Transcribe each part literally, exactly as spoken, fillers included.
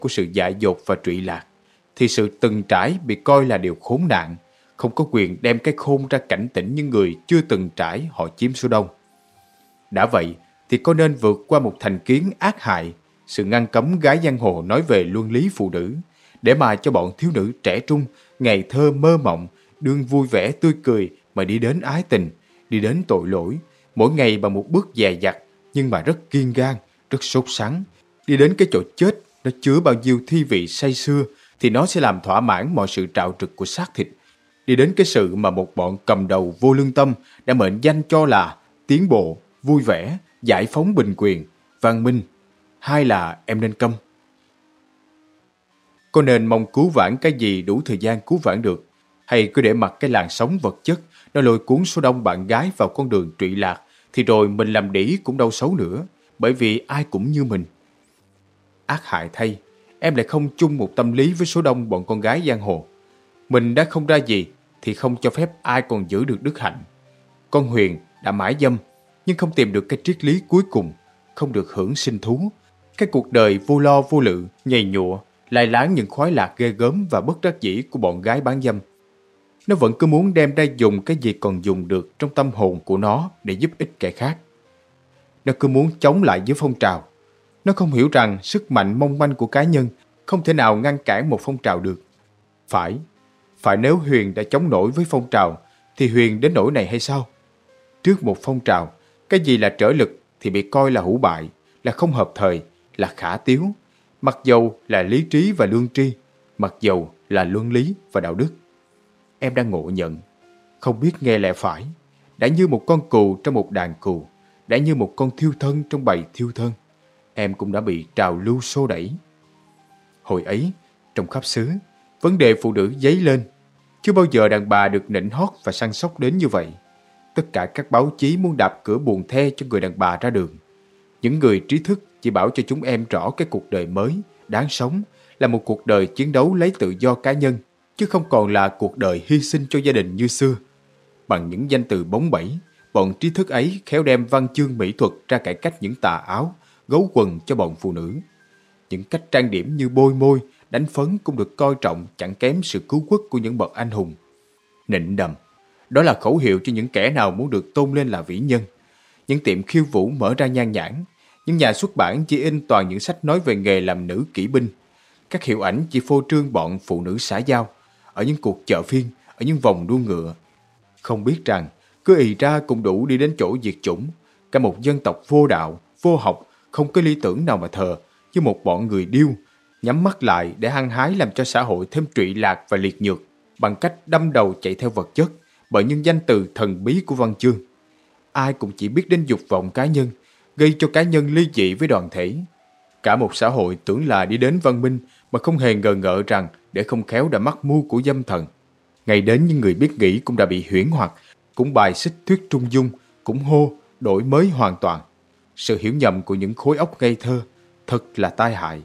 của sự dại dột và trụy lạc, thì sự từng trải bị coi là điều khốn nạn, không có quyền đem cái khôn ra cảnh tỉnh những người chưa từng trải họ chiếm số đông. Đã vậy thì có nên vượt qua một thành kiến ác hại, sự ngăn cấm gái giang hồ nói về luân lý phụ nữ, để mà cho bọn thiếu nữ trẻ trung, ngày thơ mơ mộng, đương vui vẻ tươi cười mà đi đến ái tình, đi đến tội lỗi, mỗi ngày bằng một bước dè dặt nhưng mà rất kiên gan, rất sốt sắng, đi đến cái chỗ chết nó chứa bao nhiêu thi vị say sưa thì nó sẽ làm thỏa mãn mọi sự trạo trực của xác thịt, đi đến cái sự mà một bọn cầm đầu vô lương tâm đã mệnh danh cho là tiến bộ, vui vẻ, giải phóng bình quyền, văn minh, hay là em nên câm. Có nên mong cứu vãn cái gì đủ thời gian cứu vãn được, hay cứ để mặc cái làn sóng vật chất nó lôi cuốn số đông bạn gái vào con đường trụy lạc, thì rồi mình làm đĩ cũng đâu xấu nữa, bởi vì ai cũng như mình. Ác hại thay, em lại không chung một tâm lý với số đông bọn con gái giang hồ. Mình đã không ra gì thì không cho phép ai còn giữ được đức hạnh. Con Huyền đã mãi dâm nhưng không tìm được cái triết lý cuối cùng, không được hưởng sinh thú. Cái cuộc đời vô lo vô lự, nhầy nhụa, lai láng những khoái lạc ghê gớm và bất đắc dĩ của bọn gái bán dâm. Nó vẫn cứ muốn đem ra dùng cái gì còn dùng được trong tâm hồn của nó để giúp ích kẻ khác. Nó cứ muốn chống lại với phong trào. Nó không hiểu rằng sức mạnh mong manh của cá nhân không thể nào ngăn cản một phong trào được. Phải, phải nếu Huyền đã chống nổi với phong trào thì Huyền đến nỗi này hay sao? Trước một phong trào, cái gì là trở lực thì bị coi là hủ bại, là không hợp thời, là khả tiếu, mặc dầu là lý trí và lương tri, mặc dầu là luân lý và đạo đức. Em đang ngộ nhận, không biết nghe lẽ phải, đã như một con cừu trong một đàn cừu, đã như một con thiêu thân trong bầy thiêu thân. Em cũng đã bị trào lưu xô đẩy. Hồi ấy, trong khắp xứ, vấn đề phụ nữ dấy lên. Chưa bao giờ đàn bà được nịnh hót và săn sóc đến như vậy. Tất cả các báo chí muốn đạp cửa buồn the cho người đàn bà ra đường. Những người trí thức chỉ bảo cho chúng em rõ cái cuộc đời mới, đáng sống, là một cuộc đời chiến đấu lấy tự do cá nhân, chứ không còn là cuộc đời hy sinh cho gia đình như xưa. Bằng những danh từ bóng bẩy, bọn trí thức ấy khéo đem văn chương mỹ thuật ra cải cách những tà áo, gấu quần cho bọn phụ nữ. Những cách trang điểm như bôi môi, đánh phấn cũng được coi trọng chẳng kém sự cứu quốc của những bậc anh hùng. Nịnh đầm, đó là khẩu hiệu cho những kẻ nào muốn được tôn lên là vĩ nhân. Những tiệm khiêu vũ mở ra nhan nhản, những nhà xuất bản chỉ in toàn những sách nói về nghề làm nữ kỵ binh. Các hiệu ảnh chỉ phô trương bọn phụ nữ xã giao, ở những cuộc chợ phiên, ở những vòng đua ngựa. Không biết rằng, cứ ì ra cũng đủ đi đến chỗ diệt chủng. Cả một dân tộc vô đạo, vô học, không có lý tưởng nào mà thờ, như một bọn người điêu, nhắm mắt lại để hăng hái làm cho xã hội thêm trụy lạc và liệt nhược, bằng cách đâm đầu chạy theo vật chất, bởi những danh từ thần bí của văn chương. Ai cũng chỉ biết đến dục vọng cá nhân, gây cho cá nhân ly dị với đoàn thể. Cả một xã hội tưởng là đi đến văn minh mà không hề ngờ ngợ rằng để không khéo đã mắc mưu của dâm thần. Ngay đến những người biết nghĩ cũng đã bị huyễn hoặc, cũng bài xích thuyết trung dung, cũng hô đổi mới hoàn toàn. Sự hiểu nhầm của những khối óc ngây thơ thật là tai hại.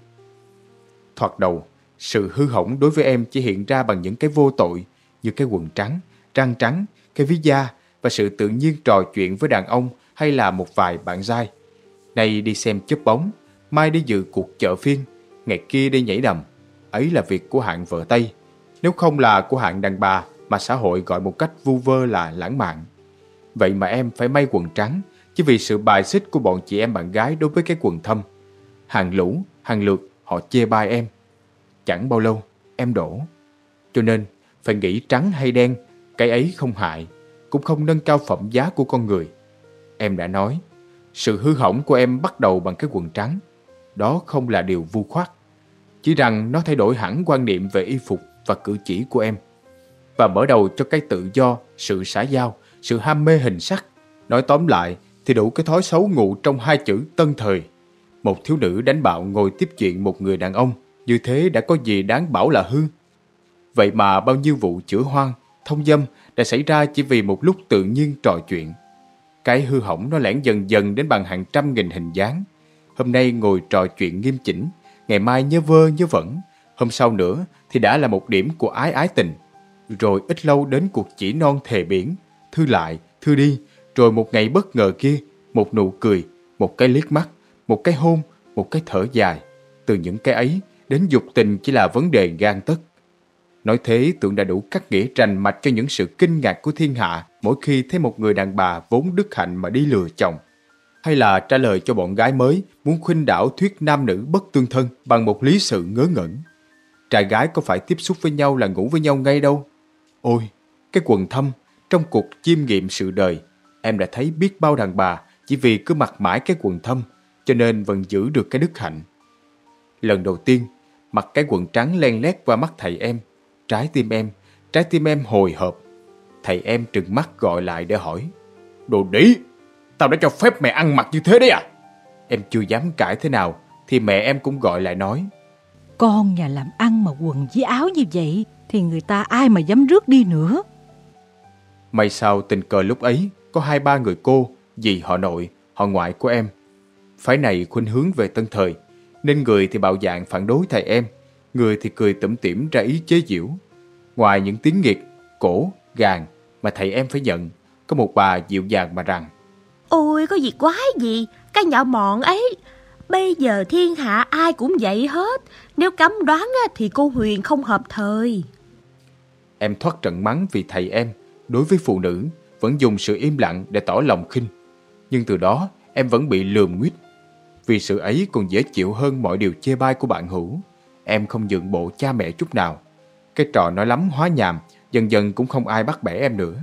Thoạt đầu, sự hư hỏng đối với em chỉ hiện ra bằng những cái vô tội như cái quần trắng, răng trắng, cái ví da và sự tự nhiên trò chuyện với đàn ông hay là một vài bạn giai. Nay đi xem chớp bóng, mai đi dự cuộc chợ phiên, ngày kia đi nhảy đầm. Ấy là việc của hạng vợ Tây, nếu không là của hạng đàn bà mà xã hội gọi một cách vu vơ là lãng mạn. Vậy mà em phải may quần trắng chỉ vì sự bài xích của bọn chị em bạn gái đối với cái quần thâm. Hàng lũ, hàng lượt họ chê bai em. Chẳng bao lâu em đổ. Cho nên phải nghĩ trắng hay đen, cái ấy không hại, cũng không nâng cao phẩm giá của con người. Em đã nói, sự hư hỏng của em bắt đầu bằng cái quần trắng. Đó không là điều vu khoác, chỉ rằng nó thay đổi hẳn quan niệm về y phục và cử chỉ của em, và mở đầu cho cái tự do, sự xã giao, sự ham mê hình sắc. Nói tóm lại thì đủ cái thói xấu ngụ trong hai chữ tân thời. Một thiếu nữ đánh bạo ngồi tiếp chuyện một người đàn ông, như thế đã có gì đáng bảo là hư. Vậy mà bao nhiêu vụ chữa hoang, thông dâm đã xảy ra chỉ vì một lúc tự nhiên trò chuyện. Cái hư hỏng nó lẻn dần dần đến bằng hàng trăm nghìn hình dáng. Hôm nay ngồi trò chuyện nghiêm chỉnh, ngày mai nhớ vơ nhớ vẩn, hôm sau nữa thì đã là một điểm của ái ái tình. Rồi ít lâu đến cuộc chỉ non thề biển, thư lại, thư đi, rồi một ngày bất ngờ kia, một nụ cười, một cái liếc mắt, một cái hôn, một cái thở dài. Từ những cái ấy đến dục tình chỉ là vấn đề gan tất. Nói thế tưởng đã đủ cắt nghĩa rành mạch cho những sự kinh ngạc của thiên hạ mỗi khi thấy một người đàn bà vốn đức hạnh mà đi lừa chồng. Hay là trả lời cho bọn gái mới muốn khuynh đảo thuyết nam nữ bất tương thân bằng một lý sự ngớ ngẩn. Trai gái có phải tiếp xúc với nhau là ngủ với nhau ngay đâu. Ôi, cái quần thâm, trong cuộc chiêm nghiệm sự đời, em đã thấy biết bao đàn bà chỉ vì cứ mặc mãi cái quần thâm cho nên vẫn giữ được cái đức hạnh. Lần đầu tiên, mặc cái quần trắng len lét qua mắt thầy em, trái tim em, trái tim em hồi hộp. Thầy em trừng mắt gọi lại để hỏi: Đồ đĩ, tao đã cho phép mẹ ăn mặc như thế đấy à? Em chưa dám cãi thế nào thì mẹ em cũng gọi lại nói: Con nhà làm ăn mà quần với áo như vậy thì người ta ai mà dám rước đi nữa. May sao tình cờ lúc ấy có hai ba người cô, dì họ nội, họ ngoại của em. Phái này khuynh hướng về tân thời, nên người thì bạo dạn phản đối thầy em, người thì cười tủm tỉm ra ý chế giễu. Ngoài những tiếng nghiệt, cổ, gàn mà thầy em phải nhận, có một bà dịu dàng mà rằng: Ôi có gì quái gì, cái nhỏ mọn ấy. Bây giờ thiên hạ ai cũng vậy hết. Nếu cấm đoán thì cô Huyền không hợp thời. Em thoát trận mắng vì thầy em, đối với phụ nữ, vẫn dùng sự im lặng để tỏ lòng khinh. Nhưng từ đó em vẫn bị lườm nguýt. Vì sự ấy còn dễ chịu hơn mọi điều chê bai của bạn hữu. Em không nhượng bộ cha mẹ chút nào. Cái trò nói lắm hóa nhàm, dần dần cũng không ai bắt bẻ em nữa.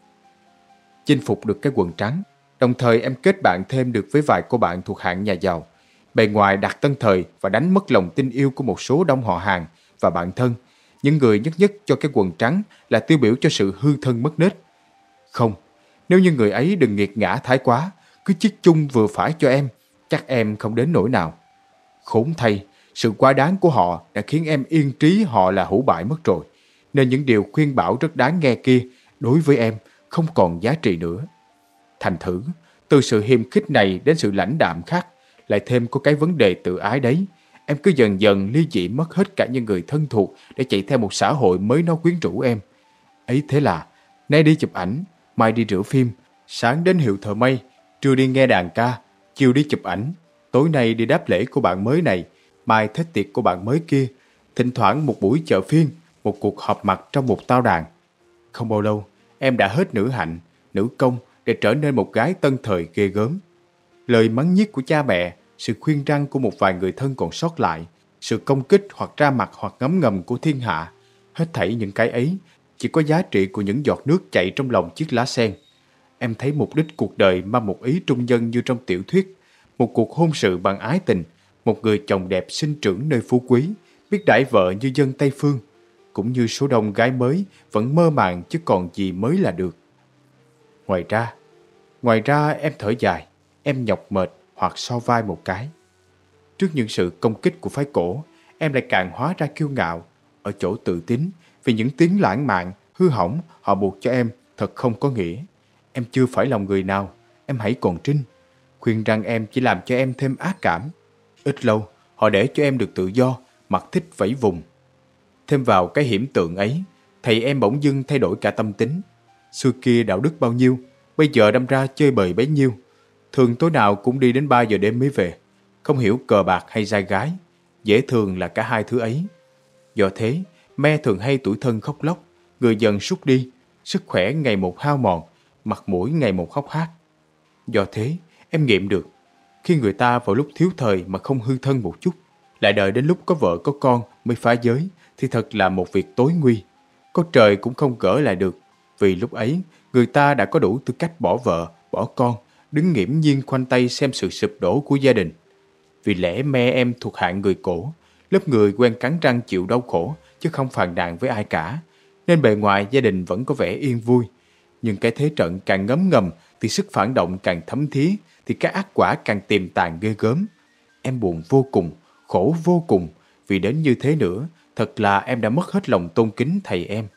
Chinh phục được cái quần trắng, đồng thời em kết bạn thêm được với vài cô bạn thuộc hạng nhà giàu. Bề ngoài đặt tân thời và đánh mất lòng tin yêu của một số đông họ hàng và bạn thân. Những người nhất nhất cho cái quần trắng là tiêu biểu cho sự hư thân mất nết. Không, nếu như người ấy đừng nghiệt ngã thái quá, cứ chiết chung vừa phải cho em, chắc em không đến nỗi nào. Khốn thay, sự quá đáng của họ đã khiến em yên trí họ là hủ bại mất rồi, nên những điều khuyên bảo rất đáng nghe kia đối với em không còn giá trị nữa. Thành thử, từ sự hiềm khích này đến sự lãnh đạm khác, lại thêm có cái vấn đề tự ái đấy, em cứ dần dần ly dị mất hết cả những người thân thuộc để chạy theo một xã hội mới nó quyến rũ em. Ấy thế là, nay đi chụp ảnh, mai đi rửa phim, sáng đến hiệu thợ may, trưa đi nghe đàn ca, chiều đi chụp ảnh, tối nay đi đáp lễ của bạn mới này, mai thích tiệc của bạn mới kia, thỉnh thoảng một buổi chợ phiên, một cuộc họp mặt trong một tao đàn. Không bao lâu, em đã hết nữ hạnh, nữ công để trở nên một gái tân thời ghê gớm. Lời mắng nhiếc của cha mẹ, sự khuyên răn của một vài người thân còn sót lại, sự công kích hoặc ra mặt hoặc ngấm ngầm của thiên hạ, hết thảy những cái ấy chỉ có giá trị của những giọt nước chảy trong lòng chiếc lá sen. Em thấy mục đích cuộc đời mang một ý trung nhân như trong tiểu thuyết, một cuộc hôn sự bằng ái tình, một người chồng đẹp sinh trưởng nơi phú quý, biết đãi vợ như dân Tây Phương, cũng như số đông gái mới vẫn mơ màng chứ còn gì mới là được. Ngoài ra, ngoài ra em thở dài, em nhọc mệt hoặc so vai một cái. Trước những sự công kích của phái cổ, em lại càng hóa ra kiêu ngạo, ở chỗ tự tín, vì những tiếng lãng mạn, hư hỏng họ buộc cho em thật không có nghĩa. Em chưa phải lòng người nào, em hãy còn trinh. Khuyên rằng em chỉ làm cho em thêm ác cảm. Ít lâu, họ để cho em được tự do, mặc thích vẫy vùng. Thêm vào cái hiểm tượng ấy, thầy em bỗng dưng thay đổi cả tâm tính. Xưa kia đạo đức bao nhiêu, bây giờ đâm ra chơi bời bấy nhiêu. Thường tối nào cũng đi đến ba giờ đêm mới về. Không hiểu cờ bạc hay trai gái, dễ thường là cả hai thứ ấy. Do thế, me thường hay tủi thân khóc lóc, người dần sút đi, sức khỏe ngày một hao mòn, mặt mũi ngày một hốc hác. Do thế, em nghiệm được, khi người ta vào lúc thiếu thời mà không hư thân một chút, lại đợi đến lúc có vợ có con mới phá giới, thì thật là một việc tối nguy. Có trời cũng không gỡ lại được, vì lúc ấy người ta đã có đủ tư cách bỏ vợ, bỏ con, đứng nghiễm nhiên khoanh tay xem sự sụp đổ của gia đình. Vì lẽ me em thuộc hạng người cổ, lớp người quen cắn răng chịu đau khổ chứ không phàn nàn với ai cả, nên bề ngoài gia đình vẫn có vẻ yên vui. Nhưng cái thế trận càng ngấm ngầm thì sức phản động càng thấm thía, thì cái ác quả càng tiềm tàng ghê gớm. Em buồn vô cùng, khổ vô cùng, vì đến như thế nữa, thật là em đã mất hết lòng tôn kính thầy em.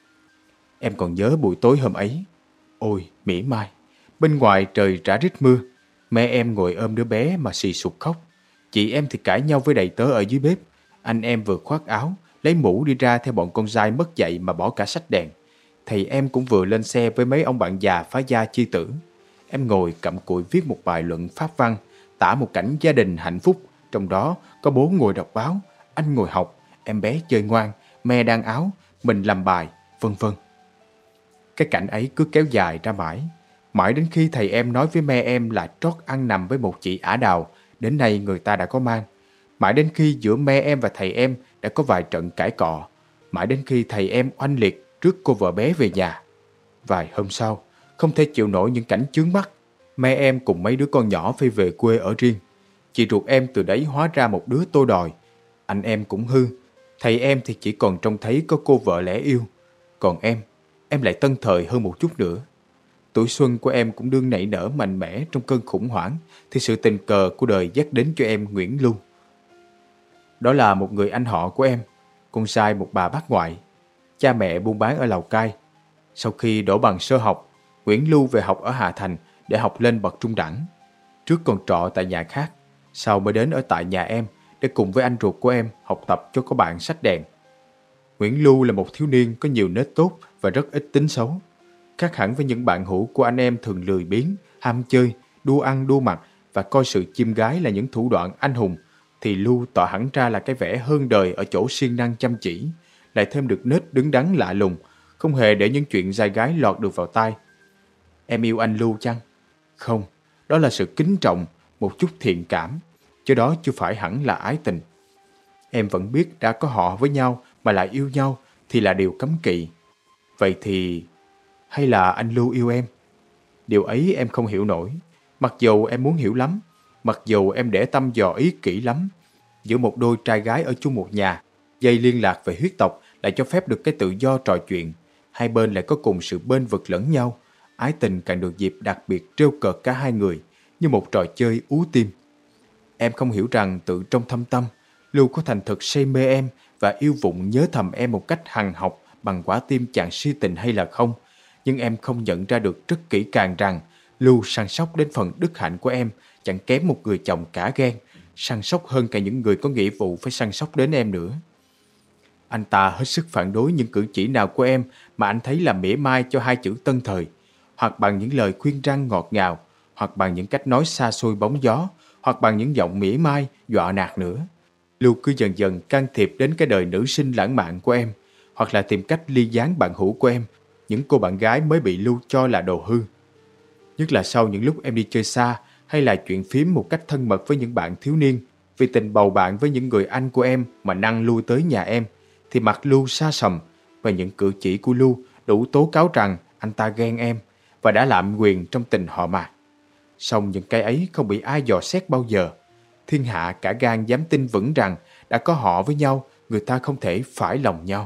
Em còn nhớ buổi tối hôm ấy. Ôi, mỉa mai, bên ngoài trời rã rít mưa, mẹ em ngồi ôm đứa bé mà xì sụt khóc. Chị em thì cãi nhau với đầy tớ ở dưới bếp. Anh em vừa khoác áo, lấy mũ đi ra theo bọn con trai mất dạy mà bỏ cả sách đèn. Thầy em cũng vừa lên xe với mấy ông bạn già phá gia chi tử. Em ngồi cặm cụi viết một bài luận pháp văn, tả một cảnh gia đình hạnh phúc, trong đó có bố ngồi đọc báo, anh ngồi học, em bé chơi ngoan, me đan áo, mình làm bài, vân vân. Cái cảnh ấy cứ kéo dài ra mãi. Mãi đến khi thầy em nói với me em là trót ăn nằm với một chị ả đào, đến nay người ta đã có mang. Mãi đến khi giữa me em và thầy em đã có vài trận cãi cọ. Mãi đến khi thầy em oanh liệt rước cô vợ bé về nhà. Vài hôm sau, không thể chịu nổi những cảnh chướng mắt, me em cùng mấy đứa con nhỏ phải về quê ở riêng. Chị ruột em từ đấy hóa ra một đứa tô đòi. Anh em cũng hư. Thầy em thì chỉ còn trông thấy có cô vợ lẽ yêu. Còn em, em lại tân thời hơn một chút nữa. Tuổi xuân của em cũng đương nảy nở mạnh mẽ trong cơn khủng hoảng, thì sự tình cờ của đời dắt đến cho em Nguyễn Lưu. Đó là một người anh họ của em, con trai một bà bác ngoại. Cha mẹ buôn bán ở Lào Cai. Sau khi đỗ bằng sơ học, Nguyễn Lưu về học ở Hà Thành để học lên bậc trung đẳng. Trước còn trọ tại nhà khác, sau mới đến ở tại nhà em để cùng với anh ruột của em học tập cho có bạn sách đèn. Nguyễn Lưu là một thiếu niên có nhiều nết tốt và rất ít tính xấu. Khác hẳn với những bạn hữu của anh em thường lười biếng, ham chơi, đua ăn đua mặc và coi sự chim gái là những thủ đoạn anh hùng, thì Lưu tỏ hẳn ra là cái vẻ hơn đời ở chỗ siêng năng chăm chỉ, lại thêm được nết đứng đắn lạ lùng, không hề để những chuyện trai gái lọt được vào tai. Em yêu anh Lưu chăng? Không, đó là sự kính trọng, một chút thiện cảm, chứ đó chưa phải hẳn là ái tình. Em vẫn biết đã có họ với nhau mà lại yêu nhau thì là điều cấm kỵ. Vậy thì... hay là anh Lưu yêu em? Điều ấy em không hiểu nổi. Mặc dù em muốn hiểu lắm, mặc dù em để tâm dò ý kỹ lắm. Giữa một đôi trai gái ở chung một nhà, dây liên lạc về huyết tộc lại cho phép được cái tự do trò chuyện. Hai bên lại có cùng sự bênh vực lẫn nhau. Ái tình càng được dịp đặc biệt trêu cợt cả hai người, như một trò chơi ú tim. Em không hiểu rằng tự trong thâm tâm, Lưu có thành thực say mê em và yêu vụng nhớ thầm em một cách hằng học bằng quả tim chàng si tình hay là không. Nhưng em không nhận ra được rất kỹ càng rằng Lưu săn sóc đến phần đức hạnh của em chẳng kém một người chồng cả gan, săn sóc hơn cả những người có nghĩa vụ phải săn sóc đến em nữa. Anh ta hết sức phản đối những cử chỉ nào của em mà anh thấy là mỉa mai cho hai chữ tân thời, hoặc bằng những lời khuyên răn ngọt ngào, hoặc bằng những cách nói xa xôi bóng gió, hoặc bằng những giọng mỉa mai, dọa nạt nữa. Lưu cứ dần dần can thiệp đến cái đời nữ sinh lãng mạn của em, hoặc là tìm cách ly gián bạn hữu của em, những cô bạn gái mới bị Lưu cho là đồ hư. Nhất là sau những lúc em đi chơi xa hay là chuyện phím một cách thân mật với những bạn thiếu niên, vì tình bầu bạn với những người anh của em mà năng lui tới nhà em, thì mặt Lưu xa sầm và những cử chỉ của Lưu đủ tố cáo rằng anh ta ghen em và đã lạm quyền trong tình họ mà. Song những cái ấy không bị ai dò xét bao giờ. Thiên hạ cả gan dám tin vững rằng đã có họ với nhau, người ta không thể phải lòng nhau.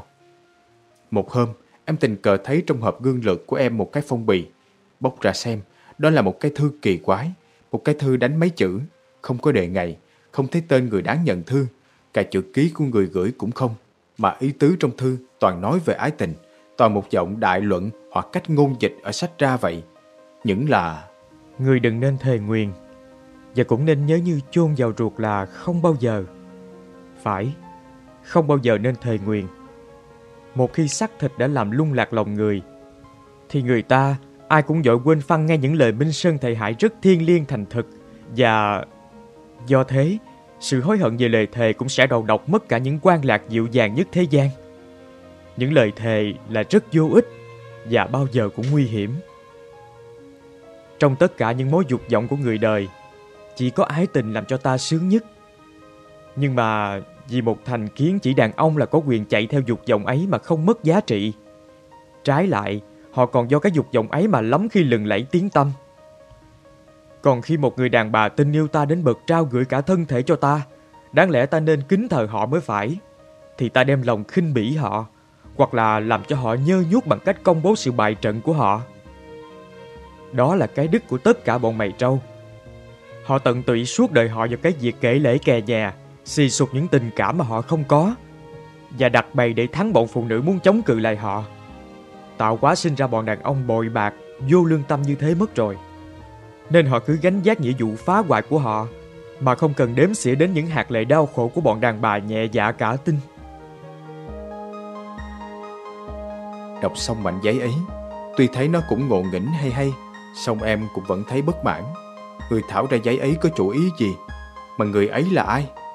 Một hôm, em tình cờ thấy trong hộp gương lược của em một cái phong bì. Bóc ra xem, đó là một cái thư kỳ quái, một cái thư đánh mấy chữ, không có đề ngày, không thấy tên người đáng nhận thư, cả chữ ký của người gửi cũng không, mà ý tứ trong thư toàn nói về ái tình, toàn một giọng đại luận hoặc cách ngôn dịch ở sách ra vậy. Những là: người đừng nên thề nguyền, và cũng nên nhớ như chôn vào ruột là không bao giờ. Phải, không bao giờ nên thề nguyền. Một khi xác thịt đã làm lung lạc lòng người, thì người ta ai cũng vội quên phăng ngay những lời minh sơn thệ hại rất thiêng liêng thành thực. Và do thế, sự hối hận về lời thề cũng sẽ đầu độc mất cả những quan lạc dịu dàng nhất thế gian. Những lời thề là rất vô ích và bao giờ cũng nguy hiểm. Trong tất cả những mối dục vọng của người đời, chỉ có ái tình làm cho ta sướng nhất. Nhưng mà vì một thành kiến chỉ đàn ông là có quyền chạy theo dục vọng ấy mà không mất giá trị. Trái lại, họ còn do cái dục vọng ấy mà lắm khi lừng lẫy tiếng tăm. Còn khi một người đàn bà tình yêu ta đến bậc trao gửi cả thân thể cho ta, đáng lẽ ta nên kính thờ họ mới phải, thì ta đem lòng khinh bỉ họ, hoặc là làm cho họ nhơ nhuốc bằng cách công bố sự bại trận của họ. Đó là cái đức của tất cả bọn mày trâu. Họ tận tụy suốt đời họ vào cái việc kể lể kè nhà, xì sụt những tình cảm mà họ không có, và đặt bày để thắng bọn phụ nữ muốn chống cự lại họ. Tạo hóa sinh ra bọn đàn ông bội bạc, vô lương tâm như thế mất rồi. Nên họ cứ gánh vác nghĩa vụ phá hoại của họ, mà không cần đếm xỉa đến những hạt lệ đau khổ của bọn đàn bà nhẹ dạ cả tin. Đọc xong mảnh giấy ấy, tuy thấy nó cũng ngộ nghĩnh hay hay, song em cũng vẫn thấy bất mãn. Người thảo ra giấy ấy có chủ ý gì? Mà người ấy là ai?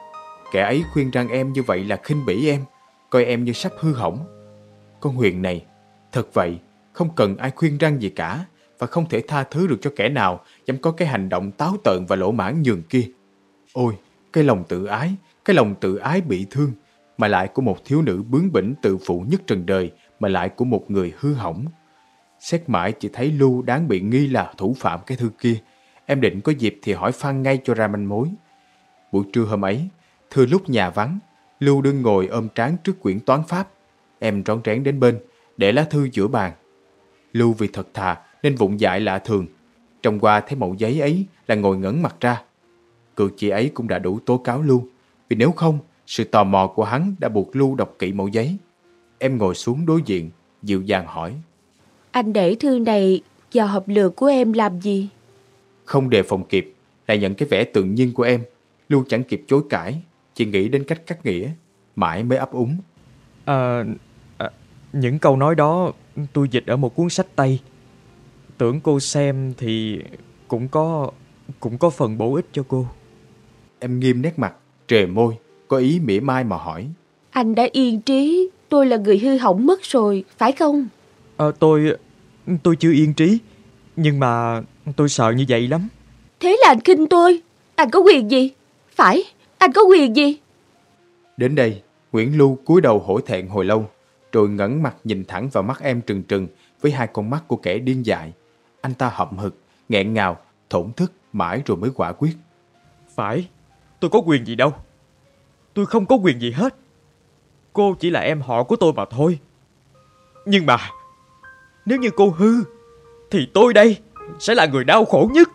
Kẻ ấy khuyên rằng em như vậy là khinh bỉ em, coi em như sắp hư hỏng. Con Huyền này, thật vậy, không cần ai khuyên răn gì cả, và không thể tha thứ được cho kẻ nào dám có cái hành động táo tợn và lỗ mãng nhường kia. Ôi, cái lòng tự ái, cái lòng tự ái bị thương, mà lại của một thiếu nữ bướng bỉnh tự phụ nhất trần đời, mà lại của một người hư hỏng. Xét mãi chỉ thấy Lưu đáng bị nghi là thủ phạm cái thư kia. Em định có dịp thì hỏi Phan ngay cho ra manh mối. Buổi trưa hôm ấy, thừa lúc nhà vắng, Lưu đương ngồi ôm trán trước quyển toán pháp. Em rón rén đến bên, để lá thư giữa bàn. Lưu vì thật thà nên vụng dại lạ thường. Trông qua thấy mẩu giấy ấy là ngồi ngẩn mặt ra. Cử chỉ ấy cũng đã đủ tố cáo Lưu, vì nếu không, sự tò mò của hắn đã buộc Lưu đọc kỹ mẩu giấy. Em ngồi xuống đối diện, dịu dàng hỏi. Anh để thư này vào hộp lược của em làm gì? Không đề phòng kịp, lại nhận cái vẻ tự nhiên của em. Lưu chẳng kịp chối cãi, chỉ nghĩ đến cách cắt nghĩa, mãi mới ấp úng. À, à, những câu nói đó tôi dịch ở một cuốn sách Tây. Tưởng cô xem thì cũng có cũng có phần bổ ích cho cô. Em nghiêm nét mặt, trề môi, có ý mỉa mai mà hỏi. Anh đã yên trí, tôi là người hư hỏng mất rồi, phải không? À, tôi tôi chưa yên trí, nhưng mà tôi sợ như vậy lắm. Thế là anh khinh tôi. Anh có quyền gì? Phải, anh có quyền gì? Đến đây, Nguyễn Lưu cúi đầu hổ thẹn hồi lâu, rồi ngẩng mặt nhìn thẳng vào mắt em trừng trừng với hai con mắt của kẻ điên dại. Anh ta hậm hực, nghẹn ngào, thổn thức mãi rồi mới quả quyết. Phải, tôi có quyền gì đâu. Tôi không có quyền gì hết. Cô chỉ là em họ của tôi mà thôi. Nhưng mà nếu như cô hư thì tôi đây sẽ là người đau khổ nhất.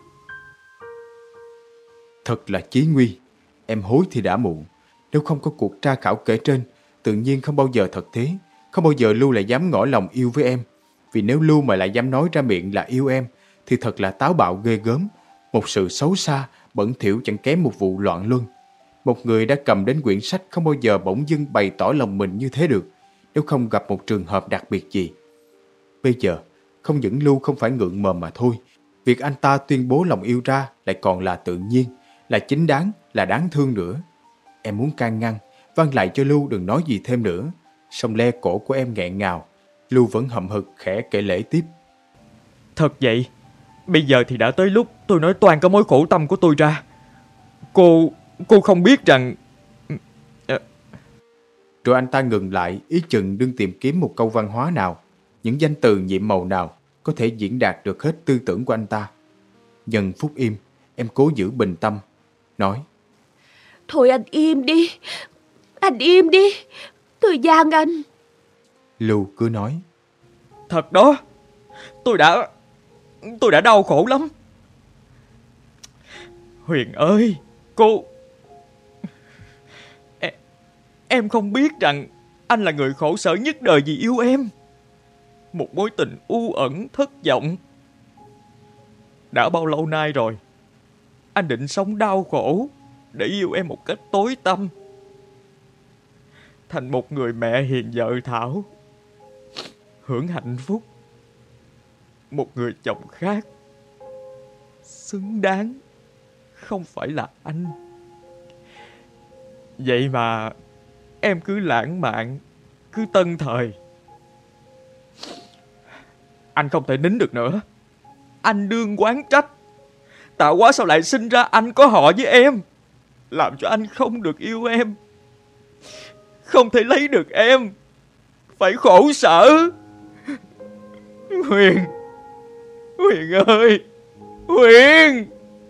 Thật là chí nguy. Em hối thì đã muộn. Nếu không có cuộc tra khảo kể trên, tự nhiên không bao giờ thật thế. Không bao giờ Lưu lại dám ngỏ lòng yêu với em. Vì nếu Lưu mà lại dám nói ra miệng là yêu em, thì thật là táo bạo ghê gớm. Một sự xấu xa, bẩn thỉu chẳng kém một vụ loạn luân. Một người đã cầm đến quyển sách không bao giờ bỗng dưng bày tỏ lòng mình như thế được, nếu không gặp một trường hợp đặc biệt gì. Bây giờ, không những Lưu không phải ngượng mồm mà thôi, việc anh ta tuyên bố lòng yêu ra lại còn là tự nhiên, là chính đáng, là đáng thương nữa. Em muốn can ngăn, vâng lại cho Lưu đừng nói gì thêm nữa. Song le cổ của em nghẹn ngào. Lưu vẫn hậm hực khẽ kể lể tiếp. Thật vậy, bây giờ thì đã tới lúc tôi nói toàn cái mối khổ tâm của tôi ra. Cô, cô không biết rằng... Rồi anh ta ngừng lại, ý chừng đừng tìm kiếm một câu văn hóa nào, những danh từ nhiệm màu nào có thể diễn đạt được hết tư tưởng của anh ta. Nhân phút im, em cố giữ bình tâm, nói. Thôi anh im đi, anh im đi, tôi gian anh. Lưu cứ nói. Thật đó, tôi đã... tôi đã đau khổ lắm. Huyền ơi, cô... Em, em không biết rằng anh là người khổ sở nhất đời vì yêu em. Một mối tình u ẩn, thất vọng. Đã bao lâu nay rồi, anh định sống đau khổ để yêu em một cách tối tăm. Thành một người mẹ hiền vợ thảo, hưởng hạnh phúc. Một người chồng khác xứng đáng không phải là anh. Vậy mà em cứ lãng mạn, cứ tân thời. Anh không thể nín được nữa. Anh đương oán trách. Tạo quá sao lại sinh ra anh có họ với em, làm cho anh không được yêu em, không thể lấy được em, phải khổ sở. Huyền, Huyền ơi, Huyền.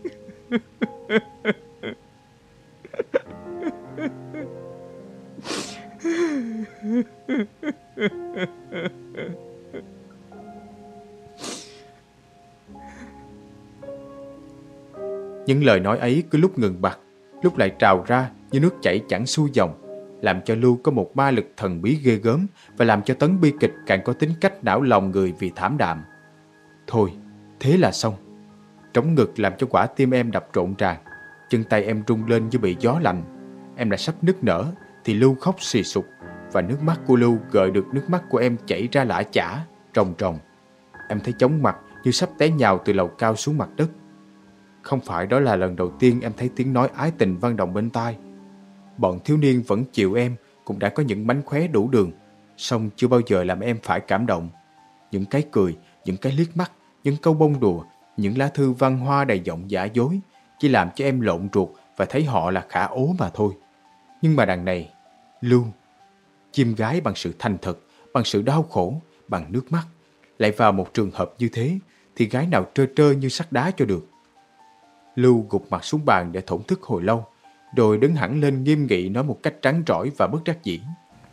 Những lời nói ấy cứ lúc ngừng bặt, lúc lại trào ra như nước chảy chẳng xuôi dòng, làm cho Lưu có một ma lực thần bí ghê gớm và làm cho tấn bi kịch càng có tính cách não lòng người vì thảm đạm. Thôi, thế là xong. Trống ngực làm cho quả tim em đập rộn ràng, chân tay em rung lên như bị gió lạnh. Em đã sắp nức nở thì Lưu khóc xì sụp, và nước mắt của Lưu gợi được nước mắt của em chảy ra lã chả, ròng ròng. Em thấy chóng mặt như sắp té nhào từ lầu cao xuống mặt đất. Không phải đó là lần đầu tiên em thấy tiếng nói ái tình vang động bên tai. Bọn thiếu niên vẫn chiều em cũng đã có những mánh khóe đủ đường, song chưa bao giờ làm em phải cảm động. Những cái cười, những cái liếc mắt, những câu bông đùa, những lá thư văn hoa đầy giọng giả dối chỉ làm cho em lộn ruột và thấy họ là khả ố mà thôi. Nhưng mà đằng này, Lưu, chim gái bằng sự thành thật, bằng sự đau khổ, bằng nước mắt, lại vào một trường hợp như thế thì gái nào trơ trơ như sắt đá cho được. Lưu gục mặt xuống bàn để thổn thức hồi lâu, rồi đứng hẳn lên nghiêm nghị nói một cách trắng trỏi và bất đắc dĩ: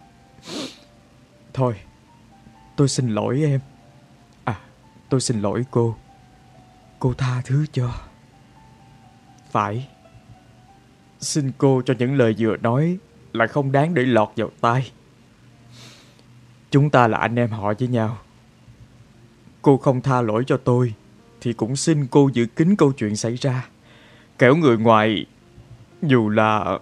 Thôi, tôi xin lỗi em. À, tôi xin lỗi cô. Cô tha thứ cho. Phải, xin cô cho những lời vừa nói là không đáng để lọt vào tai. Chúng ta là anh em họ với nhau. Cô không tha lỗi cho tôi thì cũng xin cô giữ kín câu chuyện xảy ra, kẻo người ngoài dù là...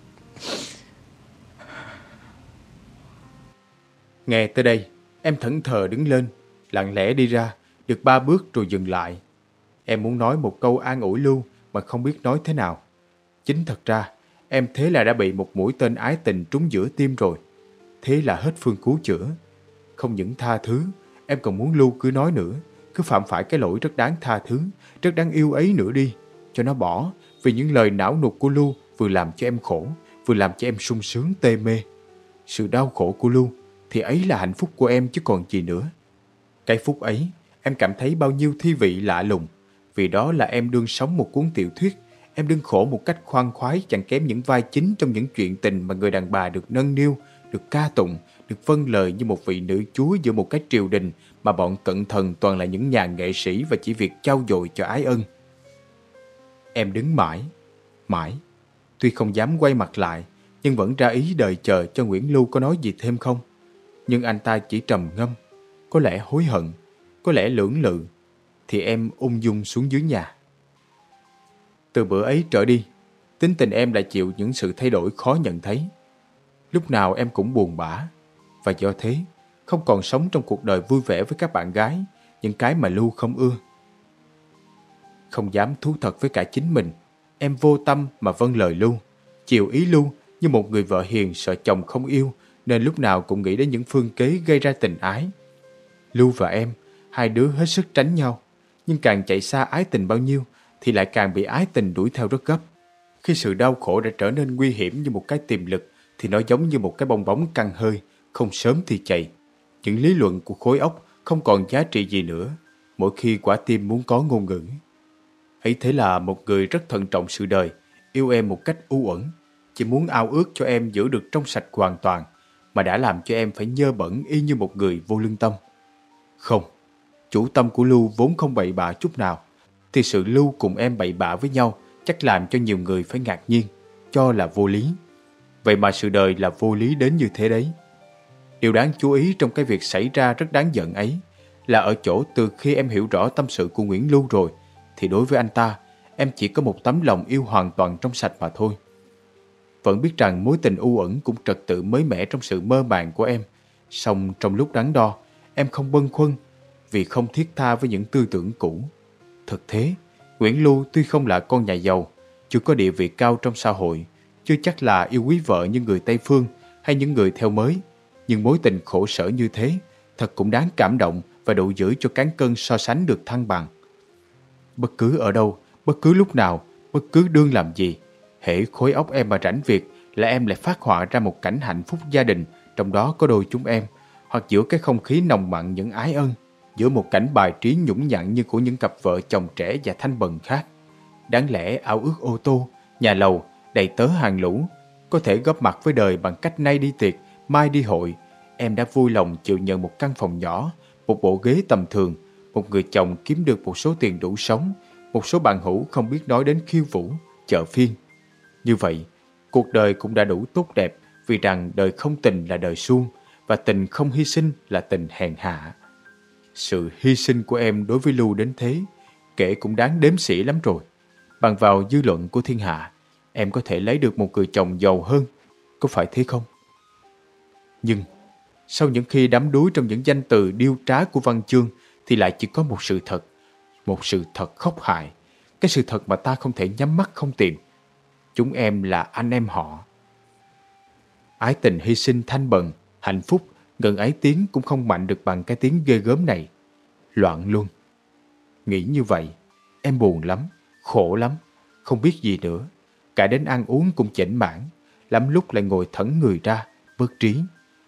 Nghe tới đây, em thẫn thờ đứng lên, lặng lẽ đi ra, được ba bước rồi dừng lại. Em muốn nói một câu an ủi Lưu mà không biết nói thế nào. Chính thật ra, em thế là đã bị một mũi tên ái tình trúng giữa tim rồi. Thế là hết phương cứu chữa. Không những tha thứ, em còn muốn Lưu cứ nói nữa, cứ phạm phải cái lỗi rất đáng tha thứ, rất đáng yêu ấy nữa đi, cho nó bỏ, vì những lời não nục của Lưu vừa làm cho em khổ, vừa làm cho em sung sướng tê mê. Sự đau khổ của Lưu thì ấy là hạnh phúc của em chứ còn gì nữa. Cái phút ấy, em cảm thấy bao nhiêu thi vị lạ lùng, vì đó là em đương sống một cuốn tiểu thuyết, em đương khổ một cách khoan khoái chẳng kém những vai chính trong những chuyện tình mà người đàn bà được nâng niu, được ca tụng, được vâng lời như một vị nữ chúa giữa một cái triều đình mà bọn cận thần toàn là những nhà nghệ sĩ và chỉ việc trao dồi cho ái ân. Em đứng mãi, mãi, tuy không dám quay mặt lại, nhưng vẫn ra ý đợi chờ cho Nguyễn Lưu có nói gì thêm không. Nhưng anh ta chỉ trầm ngâm, có lẽ hối hận, có lẽ lưỡng lự, thì em ung dung xuống dưới nhà. Từ bữa ấy trở đi, tính tình em lại chịu những sự thay đổi khó nhận thấy. Lúc nào em cũng buồn bã, và do thế không còn sống trong cuộc đời vui vẻ với các bạn gái, những cái mà Lưu không ưa. Không dám thú thật với cả chính mình, em vô tâm mà vâng lời Lưu, chiều ý Lưu như một người vợ hiền sợ chồng không yêu, nên lúc nào cũng nghĩ đến những phương kế gây ra tình ái. Lưu và em, hai đứa hết sức tránh nhau, nhưng càng chạy xa ái tình bao nhiêu thì lại càng bị ái tình đuổi theo rất gấp. Khi sự đau khổ đã trở nên nguy hiểm như một cái tiềm lực thì nó giống như một cái bong bóng căng hơi, không sớm thì chạy. Những lý luận của khối óc không còn giá trị gì nữa mỗi khi quả tim muốn có ngôn ngữ. Ấy thế là một người rất thận trọng sự đời, yêu em một cách u uẩn, chỉ muốn ao ước cho em giữ được trong sạch hoàn toàn, mà đã làm cho em phải nhơ bẩn y như một người vô lương tâm. Không, chủ tâm của Lưu vốn không bậy bạ chút nào, thì sự Lưu cùng em bậy bạ với nhau chắc làm cho nhiều người phải ngạc nhiên, cho là vô lý. Vậy mà sự đời là vô lý đến như thế đấy. Điều đáng chú ý trong cái việc xảy ra rất đáng giận ấy là ở chỗ từ khi em hiểu rõ tâm sự của Nguyễn Lưu rồi, thì đối với anh ta, em chỉ có một tấm lòng yêu hoàn toàn trong sạch mà thôi. Vẫn biết rằng mối tình u ẩn cũng trật tự mới mẻ trong sự mơ màng của em, song trong lúc đắn đo, em không bâng khuâng vì không thiết tha với những tư tưởng cũ. Thực thế, Nguyễn Lưu tuy không là con nhà giàu, chưa có địa vị cao trong xã hội, chưa chắc là yêu quý vợ như người Tây Phương hay những người theo mới, nhưng mối tình khổ sở như thế thật cũng đáng cảm động và đủ giữ cho cán cân so sánh được thăng bằng. Bất cứ ở đâu, bất cứ lúc nào, bất cứ đương làm gì, hễ khối óc em mà rảnh việc là em lại phát họa ra một cảnh hạnh phúc gia đình, trong đó có đôi chúng em, hoặc giữa cái không khí nồng mặn những ái ân, giữa một cảnh bài trí nhũng nhặn như của những cặp vợ chồng trẻ và thanh bần khác. Đáng lẽ ao ước ô tô, nhà lầu, đầy tớ hàng lũ, có thể góp mặt với đời bằng cách nay đi tiệc, mai đi hội, em đã vui lòng chịu nhận một căn phòng nhỏ, một bộ ghế tầm thường, một người chồng kiếm được một số tiền đủ sống, một số bạn hữu không biết nói đến khiêu vũ, chợ phiên. Như vậy, cuộc đời cũng đã đủ tốt đẹp, vì rằng đời không tình là đời suông, và tình không hy sinh là tình hèn hạ. Sự hy sinh của em đối với Lưu đến thế, kể cũng đáng đếm xỉ lắm rồi. Bằng vào dư luận của thiên hạ, em có thể lấy được một người chồng giàu hơn, có phải thế không? Nhưng, sau những khi đắm đuối trong những danh từ điêu trá của văn chương, thì lại chỉ có một sự thật, một sự thật khốc hại, cái sự thật mà ta không thể nhắm mắt không tìm. Chúng em là anh em họ. Ái tình hy sinh thanh bần, hạnh phúc, ngần ấy tiếng cũng không mạnh được bằng cái tiếng ghê gớm này. Loạn luân. Nghĩ như vậy, em buồn lắm, khổ lắm, không biết gì nữa. Cả đến ăn uống cũng chểnh mảng, lắm lúc lại ngồi thẫn người ra, bất trí.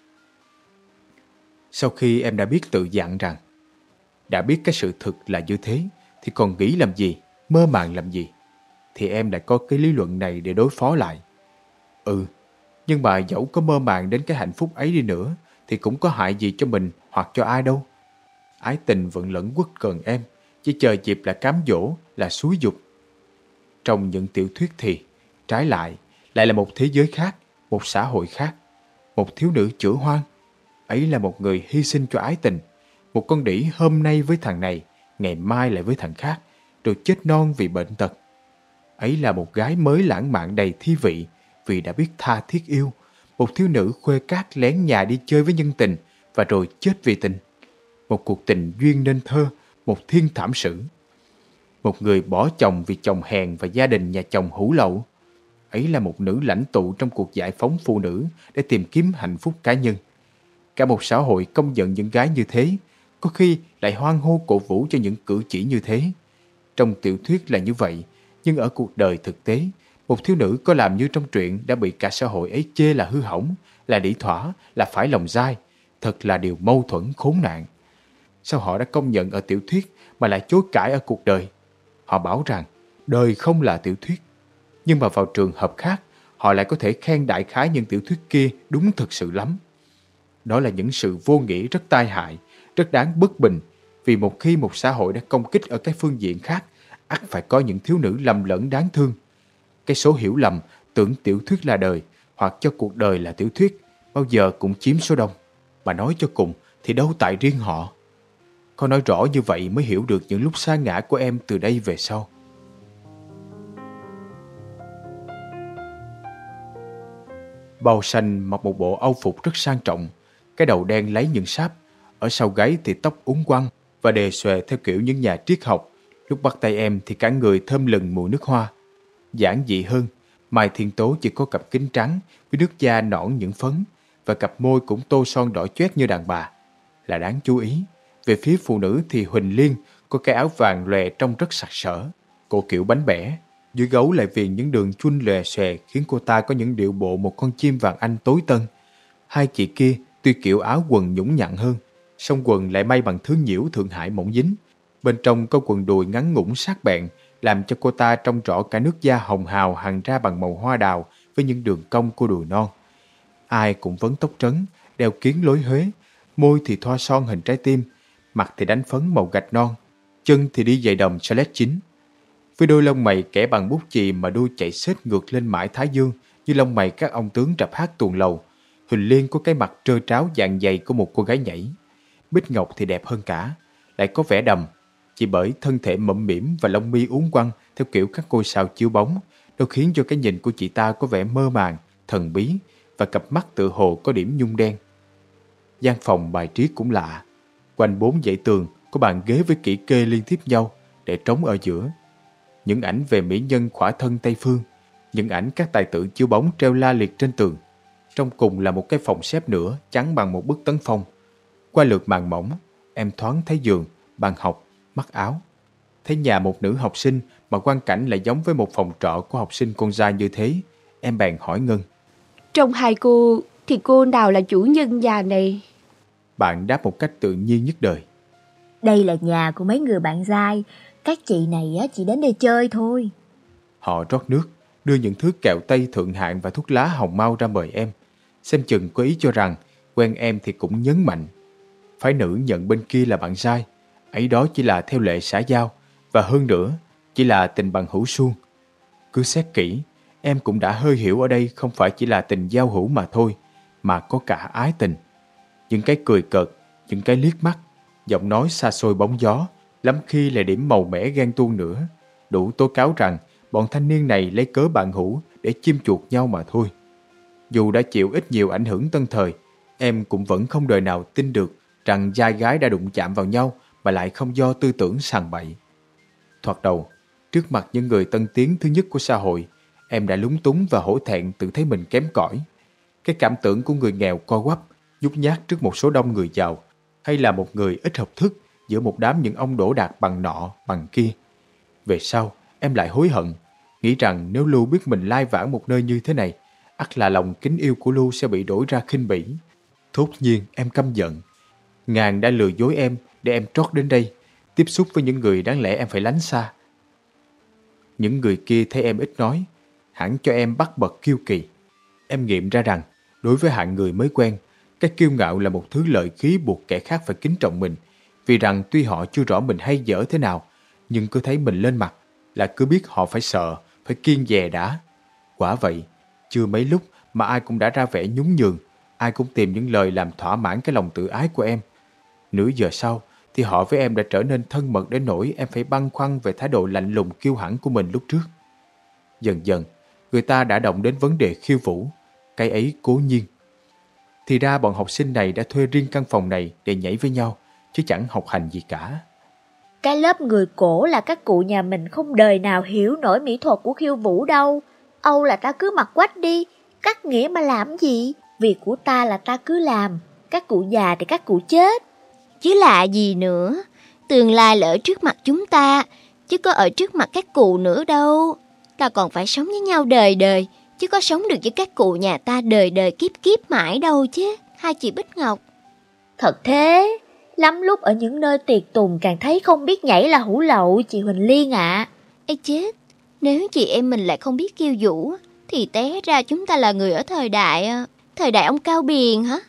Sau khi em đã biết tự dặn rằng, đã biết cái sự thực là như thế, thì còn nghĩ làm gì, mơ màng làm gì, thì em lại có cái lý luận này để đối phó lại. Ừ, nhưng mà dẫu có mơ màng đến cái hạnh phúc ấy đi nữa, thì cũng có hại gì cho mình hoặc cho ai đâu. Ái tình vẫn lẫn quất cần em, chỉ chờ dịp là cám dỗ, là xúi dục. Trong những tiểu thuyết thì, trái lại, lại là một thế giới khác, một xã hội khác. Một thiếu nữ chữa hoang, ấy là một người hy sinh cho ái tình. Một con đĩ hôm nay với thằng này, ngày mai lại với thằng khác, rồi chết non vì bệnh tật. Ấy là một gái mới lãng mạn đầy thi vị, vì đã biết tha thiết yêu. Một thiếu nữ khuê cát lén nhà đi chơi với nhân tình, và rồi chết vì tình. Một cuộc tình duyên nên thơ, một thiên thảm sử. Một người bỏ chồng vì chồng hèn và gia đình nhà chồng hủ lậu. Ấy là một nữ lãnh tụ trong cuộc giải phóng phụ nữ để tìm kiếm hạnh phúc cá nhân. Cả một xã hội công nhận những gái như thế, có khi lại hoan hô cổ vũ cho những cử chỉ như thế. Trong tiểu thuyết là như vậy, nhưng ở cuộc đời thực tế, một thiếu nữ có làm như trong truyện đã bị cả xã hội ấy chê là hư hỏng, là đĩ thỏa, là phải lòng dai. Thật là điều mâu thuẫn khốn nạn. Sao họ đã công nhận ở tiểu thuyết mà lại chối cãi ở cuộc đời? Họ bảo rằng đời không là tiểu thuyết, nhưng mà vào trường hợp khác, họ lại có thể khen đại khái những tiểu thuyết kia đúng thực sự lắm. Đó là những sự vô nghĩa rất tai hại, rất đáng bất bình, vì một khi một xã hội đã công kích ở cái phương diện khác, ắt phải có những thiếu nữ lầm lẫn đáng thương. Cái số hiểu lầm tưởng tiểu thuyết là đời, hoặc cho cuộc đời là tiểu thuyết, bao giờ cũng chiếm số đông. Mà nói cho cùng thì đâu tại riêng họ. Con nói rõ như vậy mới hiểu được những lúc sa ngã của em từ đây về sau. Bao xanh mặc một bộ âu phục rất sang trọng, cái đầu đen lấy những sáp, ở sau gáy thì tóc uốn quăng và đề xòe theo kiểu những nhà triết học. Lúc bắt tay em thì cả người thơm lừng mùi nước hoa. Giản dị hơn, Mai Thiên Tố chỉ có cặp kính trắng với nước da nõn những phấn, và cặp môi cũng tô son đỏ chót như đàn bà. Là đáng chú ý. Về phía phụ nữ thì Huỳnh Liên có cái áo vàng lòe trông rất sặc sỡ, cổ kiểu bánh bẻ, dưới gấu lại viền những đường chun lòe xòe khiến cô ta có những điệu bộ một con chim vàng anh tối tân. Hai chị kia tuy kiểu áo quần nhũng nhặn hơn, song quần lại may bằng thứ nhiễu Thượng Hải mỏng dính. Bên trong có quần đùi ngắn ngủn sát bẹn, làm cho cô ta trông rõ cả nước da hồng hào hằn ra bằng màu hoa đào với những đường cong của đùi non. Ai cũng vấn tóc trấn, đeo kiếng lối Huế, môi thì thoa son hình trái tim, mặt thì đánh phấn màu gạch non, chân thì đi giày đầm Charlotte chín. Với đôi lông mày kẻ bằng bút chì mà đuôi chạy xết ngược lên mãi thái dương như lông mày các ông tướng rập hát tuồng lầu, Huỳnh Liên có cái mặt trơ tráo dạng dày của một cô gái nhảy. Bích Ngọc thì đẹp hơn cả, lại có vẻ đầm, chỉ bởi thân thể mẫm mỉm và lông mi uốn quăng theo kiểu các ngôi sao chiếu bóng, nó khiến cho cái nhìn của chị ta có vẻ mơ màng, thần bí, và cặp mắt tự hồ có điểm nhung đen. Gian phòng bài trí cũng lạ, quanh bốn dãy tường có bàn ghế với kỹ kê liên tiếp nhau để trống ở giữa. Những ảnh về mỹ nhân khỏa thân Tây Phương, những ảnh các tài tử chiếu bóng treo la liệt trên tường. Trong cùng là một cái phòng xếp nữa chắn bằng một bức tấn phong. Qua lượt màn mỏng, em thoáng thấy giường, bàn học, mặc áo. Thấy nhà một nữ học sinh mà quang cảnh lại giống với một phòng trọ của học sinh con trai như thế, em bèn hỏi Ngân. Trong hai cô thì cô nào là chủ nhân nhà này? Bạn đáp một cách tự nhiên nhất đời. Đây là nhà của mấy người bạn giai, các chị này chỉ đến đây chơi thôi. Họ rót nước, đưa những thứ kẹo Tây thượng hạng và thuốc lá hồng mau ra mời em. Xem chừng có ý cho rằng quen em thì cũng nhấn mạnh. Phái nữ nhận bên kia là bạn giai, ấy đó chỉ là theo lệ xã giao, và hơn nữa chỉ là tình bằng hữu suông. Cứ xét kỹ, em cũng đã hơi hiểu ở đây không phải chỉ là tình giao hữu mà thôi, mà có cả ái tình. Những cái cười cợt, những cái liếc mắt, giọng nói xa xôi bóng gió, lắm khi là điểm màu mẻ ghen tuông nữa, đủ tố cáo rằng bọn thanh niên này lấy cớ bạn hữu để chiêm chuột nhau mà thôi. Dù đã chịu ít nhiều ảnh hưởng tân thời, em cũng vẫn không đời nào tin được rằng trai gái đã đụng chạm vào nhau mà lại không do tư tưởng sằng bậy. Thoạt đầu, trước mặt những người tân tiến thứ nhất của xã hội, em đã lúng túng và hổ thẹn tự thấy mình kém cỏi. cái cảm tưởng của người nghèo co quắp, nhút nhát trước một số đông người giàu, hay là một người ít học thức giữa một đám những ông đổ đạc bằng nọ bằng kia. Về sau, em lại hối hận, nghĩ rằng nếu Lưu biết mình lai vãng một nơi như thế này, ắt là lòng kính yêu của Lưu sẽ bị đổi ra khinh bỉ. Thốt nhiên em căm giận. Ngàn đã lừa dối em để em trót đến đây, tiếp xúc với những người đáng lẽ em phải lánh xa. Những người kia thấy em ít nói, hẳn cho em bắt bật kiêu kỳ. Em nghiệm ra rằng, đối với hạng người mới quen, cái kiêu ngạo là một thứ lợi khí buộc kẻ khác phải kính trọng mình, vì rằng tuy họ chưa rõ mình hay dở thế nào, nhưng cứ thấy mình lên mặt là cứ biết họ phải sợ, phải kiêng dè đã. Quả vậy, chưa mấy lúc mà ai cũng đã ra vẻ nhún nhường, ai cũng tìm những lời làm thỏa mãn cái lòng tự ái của em. Nửa giờ sau thì họ với em đã trở nên thân mật đến nỗi em phải băn khoăn về thái độ lạnh lùng kiêu hãnh của mình lúc trước. Dần dần, người ta đã động đến vấn đề khiêu vũ, cái ấy cố nhiên. Thì ra bọn học sinh này đã thuê riêng căn phòng này để nhảy với nhau, chứ chẳng học hành gì cả. Cái lớp người cổ là các cụ nhà mình không đời nào hiểu nổi mỹ thuật của khiêu vũ đâu. Âu là ta cứ mặc quách đi, cắt nghĩa mà làm gì? Việc của ta là ta cứ làm, các cụ già thì các cụ chết. Chứ lạ gì nữa, tương lai là ở trước mặt chúng ta, chứ có ở trước mặt các cụ nữa đâu. Ta còn phải sống với nhau đời đời, chứ có sống được với các cụ nhà ta đời đời kiếp kiếp mãi đâu chứ, hai chị Bích Ngọc. Thật thế, lắm lúc ở những nơi tiệc tùng càng thấy không biết nhảy là hủ lậu, chị Huỳnh Liên ạ. À. Ê chết, nếu chị em mình lại không biết khiêu vũ, thì té ra chúng ta là người ở thời đại, thời đại ông Cao Biền hả?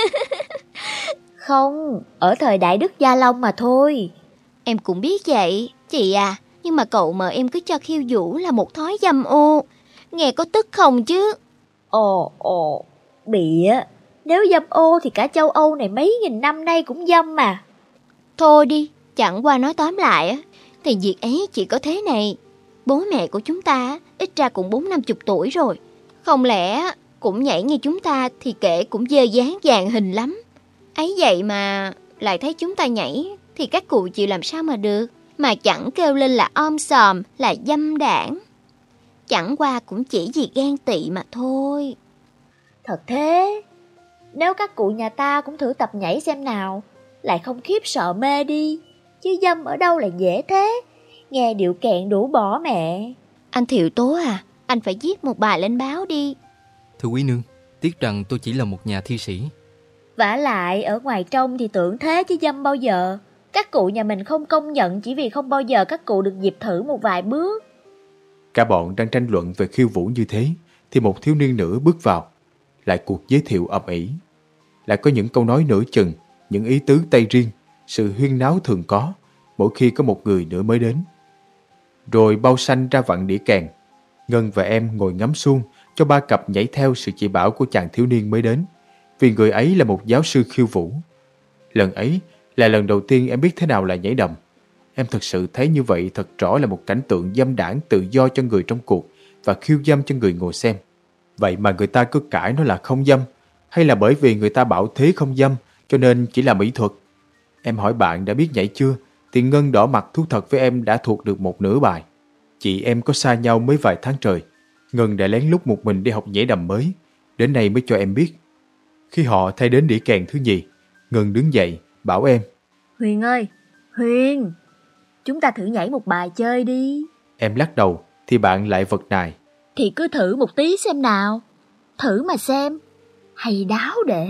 Không, ở thời đại Đức Gia Long mà thôi. Em cũng biết vậy, chị à, nhưng mà cậu mà em cứ cho khiêu vũ là một thói dâm ô. Nghe có tức không chứ? Ồ, ồ, bịa. Nếu dâm ô thì cả châu Âu này mấy nghìn năm nay cũng dâm mà. Thôi đi, chẳng qua nói tóm lại, thì việc ấy chỉ có thế này. Bố mẹ của chúng ta ít ra cũng bốn năm chục tuổi rồi. Không lẽ cũng nhảy như chúng ta thì kệ cũng dơ dáng dàn hình lắm. Ấy vậy mà lại thấy chúng ta nhảy thì các cụ chịu làm sao mà được. Mà chẳng kêu lên là om sòm, là dâm đảng. Chẳng qua cũng chỉ vì ghen tị mà thôi. Thật thế, nếu các cụ nhà ta cũng thử tập nhảy xem nào, lại không khiếp sợ mê đi. Chứ dâm ở đâu là dễ thế, nghe điệu kẹn đủ bỏ mẹ. Anh Thiệu Tố à, anh phải viết một bài lên báo đi. Thưa quý nương, tiếc rằng tôi chỉ là một nhà thi sĩ. Vả lại ở ngoài trông thì tưởng thế chứ dâm bao giờ. Các cụ nhà mình không công nhận chỉ vì không bao giờ các cụ được dịp thử một vài bước. Cả bọn đang tranh luận về khiêu vũ như thế, thì một thiếu niên nữa bước vào. Lại cuộc giới thiệu ầm ĩ. Lại có những câu nói nửa chừng, những ý tứ tay riêng, sự huyên náo thường có mỗi khi có một người nữa mới đến. Rồi bao xanh ra vặn đĩa kèn. Ngân và em ngồi ngắm suông cho ba cặp nhảy theo sự chỉ bảo của chàng thiếu niên mới đến, vì người ấy là một giáo sư khiêu vũ. Lần ấy là lần đầu tiên em biết thế nào là nhảy đầm. Em thật sự thấy như vậy thật rõ là một cảnh tượng dâm đảng tự do cho người trong cuộc và khiêu dâm cho người ngồi xem. Vậy mà người ta cứ cãi nó là không dâm, hay là bởi vì người ta bảo thế không dâm cho nên chỉ là mỹ thuật. Em hỏi bạn đã biết nhảy chưa, thì Ngân đỏ mặt thú thật với em đã thuộc được một nửa bài. Chị em có xa nhau mới vài tháng trời, Ngân đã lén lút một mình đi học nhảy đầm mới, đến nay mới cho em biết. Khi họ thay đến đĩa kèn thứ nhì, Ngân đứng dậy bảo em: Huyền ơi, Huyền, chúng ta thử nhảy một bài chơi đi. Em lắc đầu thì bạn lại vật nài: Thì cứ thử một tí xem nào. Thử mà xem, hay đáo để.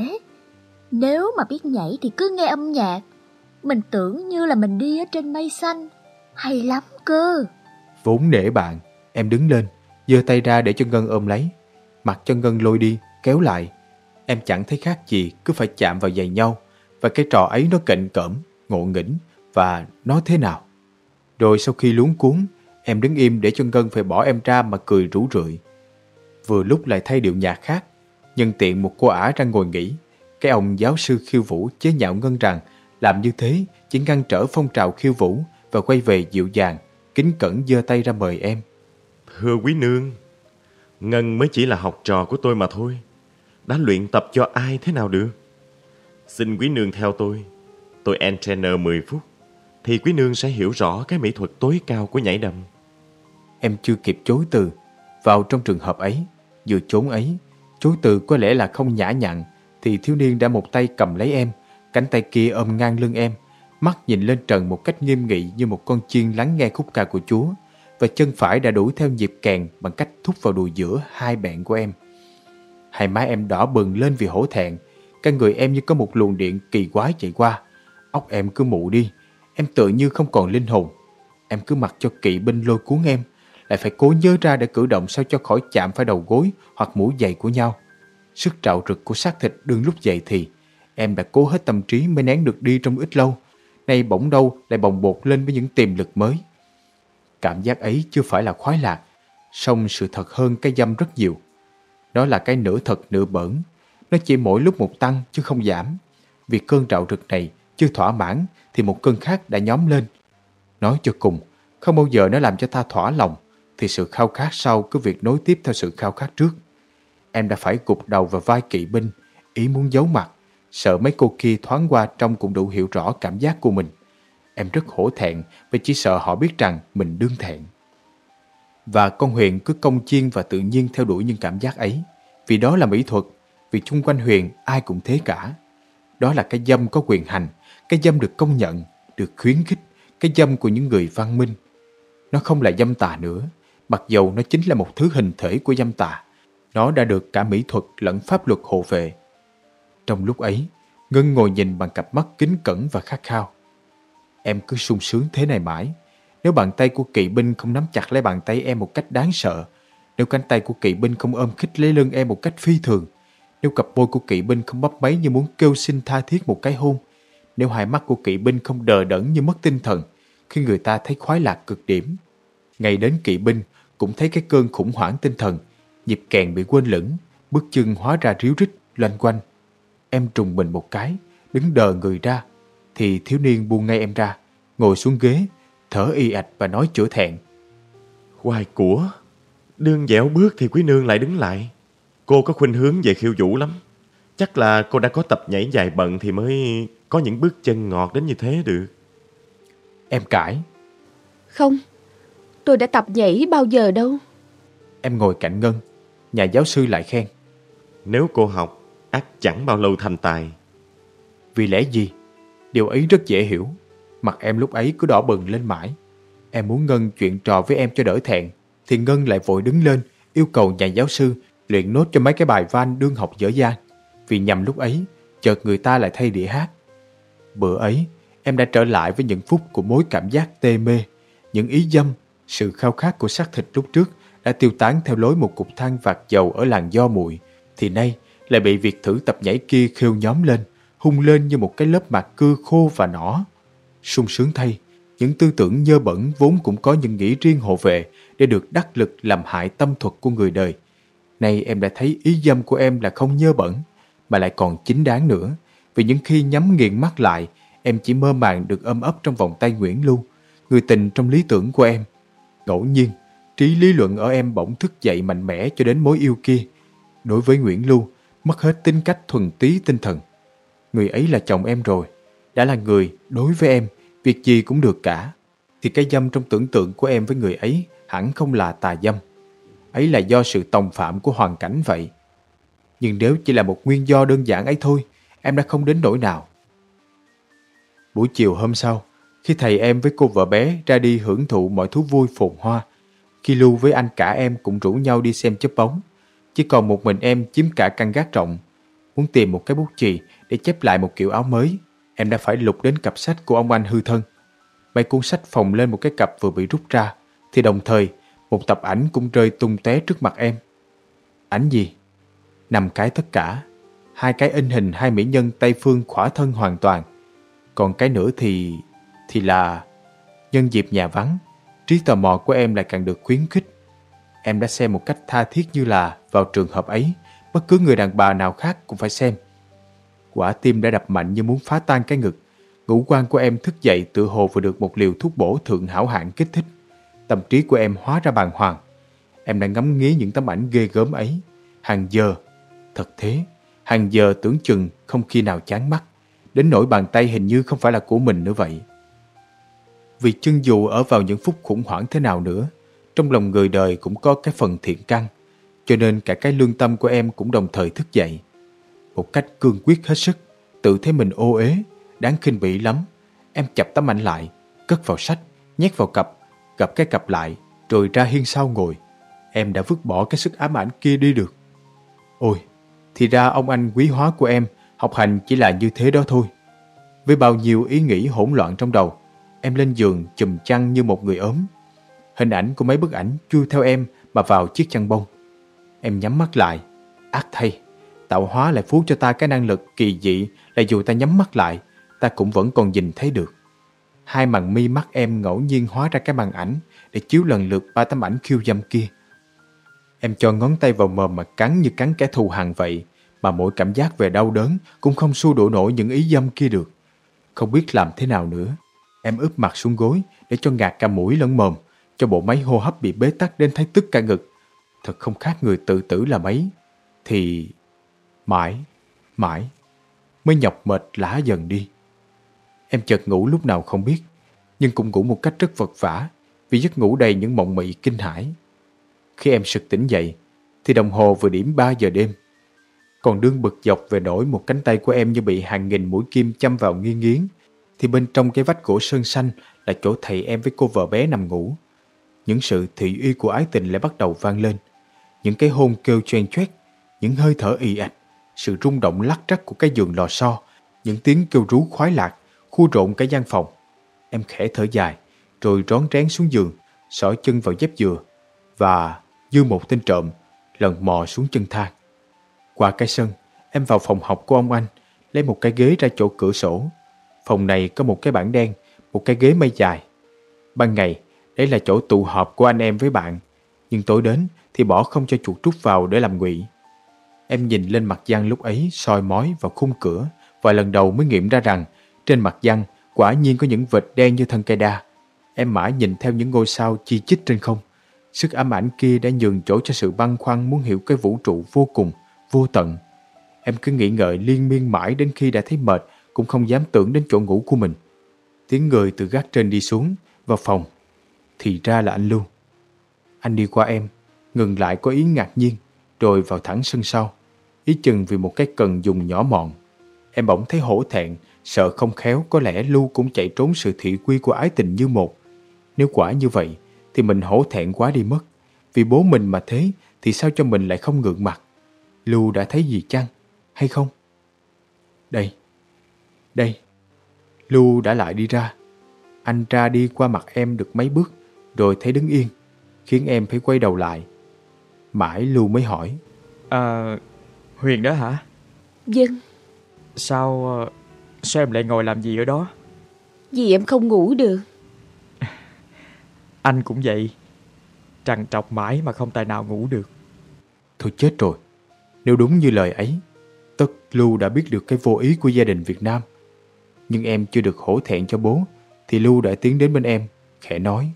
Nếu mà biết nhảy thì cứ nghe âm nhạc, mình tưởng như là mình đi ở trên mây xanh, hay lắm cơ. Vốn nể bạn, em đứng lên, giơ tay ra để cho Ngân ôm lấy. Mặc cho Ngân lôi đi, kéo lại. Em chẳng thấy khác gì, cứ phải chạm vào giày nhau. Và cái trò ấy nó cạnh cỡm, ngộ nghĩnh, và nó thế nào. Rồi sau khi luống cuống, em đứng im để cho Ngân phải bỏ em ra mà cười rủ rượi. Vừa lúc lại thay điệu nhạc khác, nhân tiện một cô ả ra ngồi nghỉ. Cái ông giáo sư khiêu vũ chế nhạo Ngân rằng làm như thế chỉ ngăn trở phong trào khiêu vũ, và quay về dịu dàng, kính cẩn giơ tay ra mời em. Thưa quý nương, Ngân mới chỉ là học trò của tôi mà thôi. Đã luyện tập cho ai thế nào được. Xin quý nương theo tôi. Tôi entrainer mười phút, thì quý nương sẽ hiểu rõ cái mỹ thuật tối cao của nhảy đầm. Em chưa kịp chối từ. Vào trong trường hợp ấy, vừa chốn ấy, chối từ có lẽ là không nhã nhặn, thì thiếu niên đã một tay cầm lấy em, cánh tay kia ôm ngang lưng em, mắt nhìn lên trần một cách nghiêm nghị như một con chiên lắng nghe khúc ca của Chúa, và chân phải đã đuổi theo nhịp kèn bằng cách thúc vào đùi giữa hai bẹn của em. Hai má em đỏ bừng lên vì hổ thẹn, cả người em như có một luồng điện kỳ quái chạy qua. Óc em cứ mụ đi, em tự như không còn linh hồn. Em cứ mặc cho kỵ binh lôi cuốn em, lại phải cố nhớ ra để cử động sao cho khỏi chạm phải đầu gối hoặc mũi giày của nhau. Sức trạo rực của xác thịt đương lúc dậy thì em đã cố hết tâm trí mới nén được đi trong ít lâu, nay bỗng đâu lại bồng bột lên với những tiềm lực mới. Cảm giác ấy chưa phải là khoái lạc, song sự thật hơn cái dâm rất nhiều. Nó là cái nửa thật nửa bỡn, nó chỉ mỗi lúc một tăng chứ không giảm. Vì cơn trạo rực này chưa thỏa mãn thì một cơn khác đã nhóm lên. Nói cho cùng, không bao giờ nó làm cho ta thỏa lòng, thì sự khao khát sau cứ việc nối tiếp theo sự khao khát trước. Em đã phải gục đầu vào vai kỵ binh, ý muốn giấu mặt, sợ mấy cô kia thoáng qua trông cũng đủ hiểu rõ cảm giác của mình. Em rất hổ thẹn và chỉ sợ họ biết rằng mình đương thẹn. Và con Huyền cứ công chiên và tự nhiên theo đuổi những cảm giác ấy, vì đó là mỹ thuật, vì chung quanh Huyền ai cũng thế cả. Đó là cái dâm có quyền hành, cái dâm được công nhận, được khuyến khích, cái dâm của những người văn minh. Nó không là dâm tà nữa, mặc dầu nó chính là một thứ hình thể của dâm tà. Nó đã được cả mỹ thuật lẫn pháp luật hộ vệ. Trong lúc ấy, Ngân ngồi nhìn bằng cặp mắt kính cẩn và khát khao. Em cứ sung sướng thế này mãi. Nếu bàn tay của kỵ binh không nắm chặt lấy bàn tay em một cách đáng sợ, nếu cánh tay của kỵ binh không ôm khích lấy lưng em một cách phi thường, nếu cặp môi của kỵ binh không bắp máy như muốn kêu xin tha thiết một cái hôn, nếu hai mắt của kỵ binh không đờ đẫn như mất tinh thần khi người ta thấy khoái lạc cực điểm, ngay đến kỵ binh cũng thấy cái cơn khủng hoảng tinh thần, nhịp kèn bị quên lửng, bước chân hóa ra ríu rít loanh quanh. Em trùng mình một cái, đứng đờ người ra, thì thiếu niên buông ngay em ra, ngồi xuống ghế, thở y ạch và nói chữa thẹn. Hoài của, đương dẻo bước thì quý nương lại đứng lại. Cô có khuynh hướng về khiêu vũ lắm. Chắc là cô đã có tập nhảy dài bận thì mới có những bước chân ngọt đến như thế được. Em cãi. Không, tôi đã tập nhảy bao giờ đâu. Em ngồi cạnh Ngân, nhà giáo sư lại khen. Nếu cô học, ắt chẳng bao lâu thành tài. Vì lẽ gì? Điều ấy rất dễ hiểu. Mặt em lúc ấy cứ đỏ bừng lên mãi. Em muốn Ngân chuyện trò với em cho đỡ thẹn, thì Ngân lại vội đứng lên yêu cầu nhà giáo sư luyện nốt cho mấy cái bài van đương học dở dang. Vì nhằm lúc ấy chợt người ta lại thay đĩa hát. Bữa ấy em đã trở lại với những phút của mối cảm giác tê mê, những ý dâm, sự khao khát của xác thịt lúc trước đã tiêu tán theo lối một cục than vạc dầu ở làng do muội, thì nay lại bị việc thử tập nhảy kia khêu nhóm lên, hung lên như một cái lớp mạc cưa khô và nỏ. Sung sướng thay, những tư tưởng nhơ bẩn vốn cũng có những nghĩ riêng hộ vệ để được đắc lực làm hại tâm thuật của người đời. Nay em đã thấy ý dâm của em là không nhơ bẩn, mà lại còn chính đáng nữa, vì những khi nhắm nghiền mắt lại, em chỉ mơ màng được ôm ấp trong vòng tay Nguyễn Lưu, người tình trong lý tưởng của em. Ngẫu nhiên, trí lý luận ở em bỗng thức dậy mạnh mẽ cho đến mối yêu kia. Đối với Nguyễn Lưu, mất hết tính cách thuần túy tinh thần. Người ấy là chồng em rồi, đã là người đối với em, việc gì cũng được cả. Thì cái dâm trong tưởng tượng của em với người ấy hẳn không là tà dâm. Ấy là do sự tòng phạm của hoàn cảnh vậy. Nhưng nếu chỉ là một nguyên do đơn giản ấy thôi, em đã không đến nỗi nào. Buổi chiều hôm sau, khi thầy em với cô vợ bé ra đi hưởng thụ mọi thú vui phồn hoa, khi Lưu với anh cả em cũng rủ nhau đi xem chớp bóng, chỉ còn một mình em chiếm cả căn gác rộng. Muốn tìm một cái bút chì để chép lại một kiểu áo mới, em đã phải lục đến cặp sách của ông anh hư thân. Mấy cuốn sách phồng lên một cái cặp vừa bị rút ra, thì đồng thời một tập ảnh cũng rơi tung té trước mặt em. Ảnh gì? Năm cái tất cả. Hai cái in hình hai mỹ nhân Tây Phương khỏa thân hoàn toàn. Còn cái nữa thì... thì là... Nhân dịp nhà vắng, trí tò mò của em lại càng được khuyến khích. Em đã xem một cách tha thiết như là vào trường hợp ấy, bất cứ người đàn bà nào khác cũng phải xem. Quả tim đã đập mạnh như muốn phá tan cái ngực. Ngũ quan của em thức dậy tự hồ vừa được một liều thuốc bổ thượng hảo hạng kích thích. Tâm trí của em hóa ra bàng hoàng. Em đã ngắm nghía những tấm ảnh ghê gớm ấy hàng giờ. Thật thế, hàng giờ tưởng chừng không khi nào chán mắt, đến nỗi bàn tay hình như không phải là của mình nữa vậy. Vì chân dù ở vào những phút khủng hoảng thế nào nữa, trong lòng người đời cũng có cái phần thiện căn. cho nên cả cái lương tâm của em cũng đồng thời thức dậy. Một cách cương quyết hết sức, tự thấy mình ô uế, đáng khinh bỉ lắm. Em chập tấm ảnh lại, cất vào sách, nhét vào cặp, gặp cái cặp lại, rồi ra hiên sau ngồi. Em đã vứt bỏ cái sức ám ảnh kia đi được. Ôi, thì ra ông anh quý hóa của em học hành chỉ là như thế đó thôi. Với bao nhiêu ý nghĩ hỗn loạn trong đầu, em lên giường chùm chăn như một người ốm. Hình ảnh của mấy bức ảnh chui theo em mà vào chiếc chăn bông. Em nhắm mắt lại. Ác thay, tạo hóa lại phú cho ta cái năng lực kỳ dị là dù ta nhắm mắt lại, ta cũng vẫn còn nhìn thấy được. Hai màn mi mắt em ngẫu nhiên hóa ra cái màn ảnh để chiếu lần lượt ba tấm ảnh khiêu dâm kia. Em cho ngón tay vào mồm mà cắn như cắn kẻ thù hằn vậy, mà mỗi cảm giác về đau đớn cũng không xua đổ nổi những ý dâm kia được. Không biết làm thế nào nữa, em úp mặt xuống gối để cho ngạt cả mũi lẫn mồm, cho bộ máy hô hấp bị bế tắc đến thấy tức cả ngực. Thật không khác người tự tử là mấy. Thì mãi, mãi mới nhọc mệt lả dần đi. Em chợt ngủ lúc nào không biết, nhưng cũng ngủ một cách rất vật vã, vì giấc ngủ đầy những mộng mị kinh hãi. Khi em sực tỉnh dậy thì đồng hồ vừa điểm ba giờ đêm. Còn đương bực dọc về nỗi một cánh tay của em như bị hàng nghìn mũi kim châm vào nghiêng nghiến, thì bên trong cái vách gỗ sơn xanh là chỗ thầy em với cô vợ bé nằm ngủ. Những sự thị uy của ái tình lại bắt đầu vang lên. Những cái hôn kêu choen choét, những hơi thở ì ạch, sự rung động lắc rắc của cái giường lò xo, những tiếng kêu rú khoái lạc khu rộn cả gian phòng. Em khẽ thở dài, rồi rón rén xuống giường, xỏ chân vào dép dừa và như một tên trộm lần mò xuống chân thang. Qua cái sân, em vào phòng học của ông anh, lấy một cái ghế ra chỗ cửa sổ. Phòng này có một cái bảng đen, một cái ghế mây dài. Ban ngày, đây là chỗ tụ họp của anh em với bạn, nhưng tối đến thì bỏ không cho chuột rút vào để làm ngụy. Em nhìn lên mặt giăng lúc ấy soi mói vào khung cửa, và lần đầu mới nghiệm ra rằng trên mặt giăng quả nhiên có những vệt đen như thân cây đa. Em mãi nhìn theo những ngôi sao chi chít trên không. Sức ám ảnh kia đã nhường chỗ cho sự băn khoăn muốn hiểu cái vũ trụ vô cùng, vô tận. Em cứ nghĩ ngợi liên miên mãi đến khi đã thấy mệt, cũng không dám tưởng đến chỗ ngủ của mình. Tiếng người từ gác trên đi xuống vào phòng. Thì ra là anh Lưu. Anh đi qua em, ngừng lại có ý ngạc nhiên, rồi vào thẳng sân sau, ý chừng vì một cái cần dùng nhỏ mọn. Em bỗng thấy hổ thẹn, sợ không khéo có lẽ Lưu cũng chạy trốn sự thị uy của ái tình như một. Nếu quả như vậy thì mình hổ thẹn quá đi mất. Vì bố mình mà thế thì sao cho mình lại không ngượng mặt? Lưu đã thấy gì chăng? Hay không? Đây, đây, Lưu đã lại đi ra. Anh ra đi qua mặt em được mấy bước, rồi thấy đứng yên, khiến em phải quay đầu lại. Mãi Lưu mới hỏi: À, Huyền đó hả? Vâng. Sao, sao em lại ngồi làm gì ở đó? Vì em không ngủ được. Anh cũng vậy, trằn trọc mãi mà không tài nào ngủ được. Thôi chết rồi. Nếu đúng như lời ấy, tất Lưu đã biết được cái vô ý của gia đình Việt Nam. Nhưng em chưa được hổ thẹn cho bố, thì Lưu đã tiến đến bên em, khẽ nói: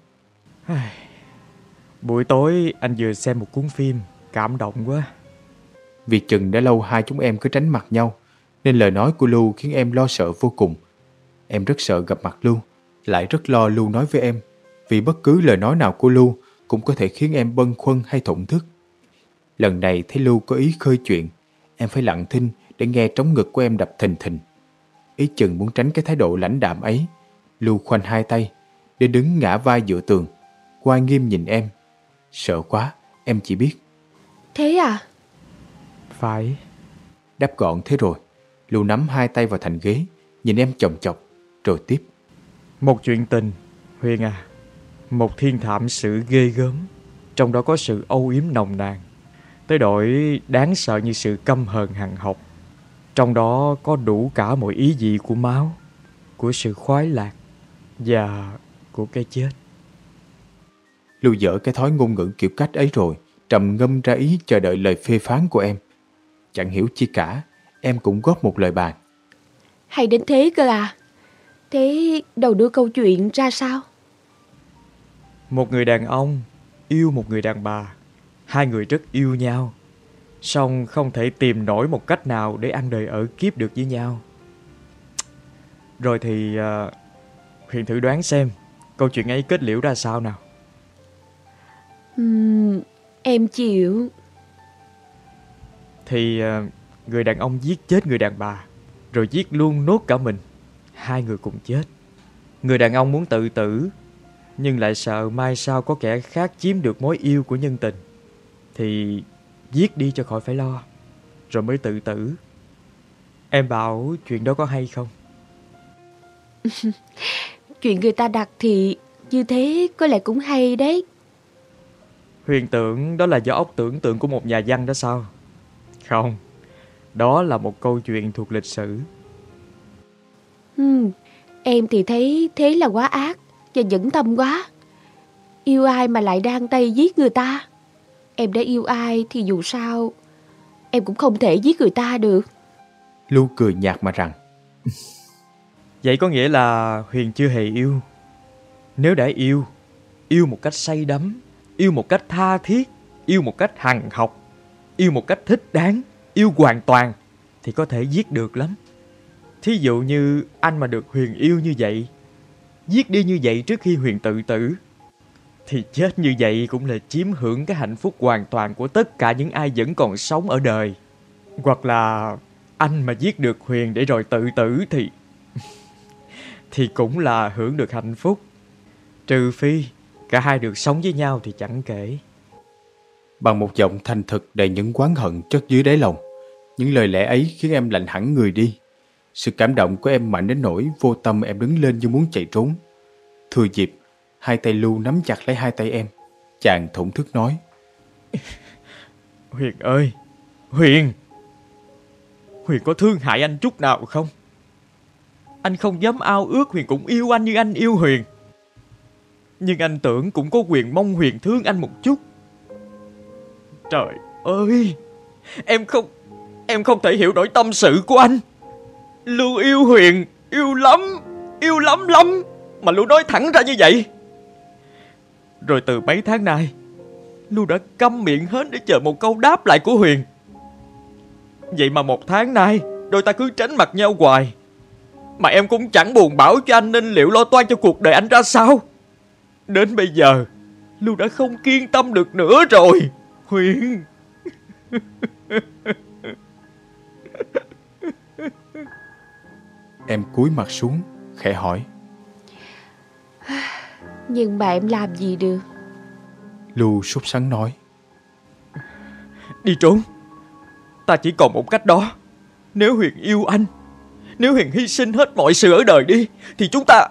Buổi tối anh vừa xem một cuốn phim, cảm động quá. Vì chừng đã lâu hai chúng em cứ tránh mặt nhau, nên lời nói của Lưu khiến em lo sợ vô cùng. Em rất sợ gặp mặt Lưu, lại rất lo Lưu nói với em, vì bất cứ lời nói nào của Lưu cũng có thể khiến em bâng khuâng hay thổn thức. Lần này thấy Lưu có ý khơi chuyện, em phải lặng thinh để nghe trống ngực của em đập thình thình. Ý chừng muốn tránh cái thái độ lãnh đạm ấy, Lưu khoanh hai tay để đứng ngã vai dựa tường, quay nghiêm nhìn em. Sợ quá, em chỉ biết: Thế à? Phải. Đáp gọn thế rồi, Lưu nắm hai tay vào thành ghế, nhìn em chòng chọc, rồi tiếp: Một chuyện tình, Huyền à, một thiên thảm sự ghê gớm, trong đó có sự âu yếm nồng nàn, tới đổi đáng sợ như sự căm hờn hằn học. Trong đó có đủ cả mọi ý vị của máu, của sự khoái lạc và của cái chết. Lưu dở cái thói ngôn ngữ kiểu cách ấy rồi, trầm ngâm ra ý chờ đợi lời phê phán của em. Chẳng hiểu chi cả, em cũng góp một lời bàn: Hay đến thế cơ à? Thế đầu đuôi câu chuyện ra sao? Một người đàn ông yêu một người đàn bà, hai người rất yêu nhau, song không thể tìm nổi một cách nào để ăn đời ở kiếp được với nhau. Rồi thì uh, Huyền thử đoán xem câu chuyện ấy kết liễu ra sao nào. Uhm, em chịu. thì người đàn ông giết chết người đàn bà, rồi giết luôn nốt cả mình. Hai người cùng chết. Người đàn ông muốn tự tử, nhưng lại sợ mai sau có kẻ khác chiếm được mối yêu của nhân tình, thì giết đi cho khỏi phải lo, rồi mới tự tử. Em bảo chuyện đó có hay không? Chuyện người ta đặt thì như thế có lẽ cũng hay đấy. Huyền tưởng đó là do óc tưởng tượng của một nhà văn đó sao? Không, đó là một câu chuyện thuộc lịch sử. Hmm, em thì thấy thế là quá ác và nhẫn tâm quá. Yêu ai mà lại đang tay giết người ta? Em đã yêu ai thì dù sao em cũng không thể giết người ta được. Lưu cười nhạt mà rằng: Vậy có nghĩa là Huyền chưa hề yêu. Nếu đã yêu, yêu một cách say đắm, yêu một cách tha thiết, yêu một cách hằng học, yêu một cách thích đáng, yêu hoàn toàn, thì có thể giết được lắm. Thí dụ như anh mà được Huyền yêu như vậy, giết đi như vậy trước khi Huyền tự tử, thì chết như vậy cũng là chiếm hưởng cái hạnh phúc hoàn toàn của tất cả những ai vẫn còn sống ở đời. Hoặc là anh mà giết được Huyền để rồi tự tử thì thì cũng là hưởng được hạnh phúc. Trừ phi cả hai được sống với nhau thì chẳng kể. Bằng một giọng thành thực đầy những oán hận chất dưới đáy lòng, những lời lẽ ấy khiến em lạnh hẳn người đi. Sự cảm động của em mạnh đến nỗi vô tâm em đứng lên như muốn chạy trốn. Thừa dịp, hai tay Lưu nắm chặt lấy hai tay em. Chàng thổn thức nói: Huyền ơi, Huyền, Huyền có thương hại anh chút nào không? Anh không dám ao ước Huyền cũng yêu anh như anh yêu Huyền, nhưng anh tưởng cũng có quyền mong Huyền thương anh một chút. Trời ơi, em không Em không thể hiểu nổi tâm sự của anh. Lưu yêu Huyền, yêu lắm, yêu lắm lắm, mà Lưu nói thẳng ra như vậy. Rồi từ mấy tháng nay, Lưu đã câm miệng hết để chờ một câu đáp lại của Huyền. Vậy mà một tháng nay, đôi ta cứ tránh mặt nhau hoài. Mà em cũng chẳng buồn bảo cho anh nên liệu lo toan cho cuộc đời anh ra sao. Đến bây giờ, Lưu đã không kiên tâm được nữa rồi, Huyền. Em cúi mặt xuống, khẽ hỏi: Nhưng mà em làm gì được? Lưu sốt sắng nói: Đi trốn. Ta chỉ còn một cách đó. Nếu Huyền yêu anh, nếu Huyền hy sinh hết mọi sự ở đời đi, thì chúng ta...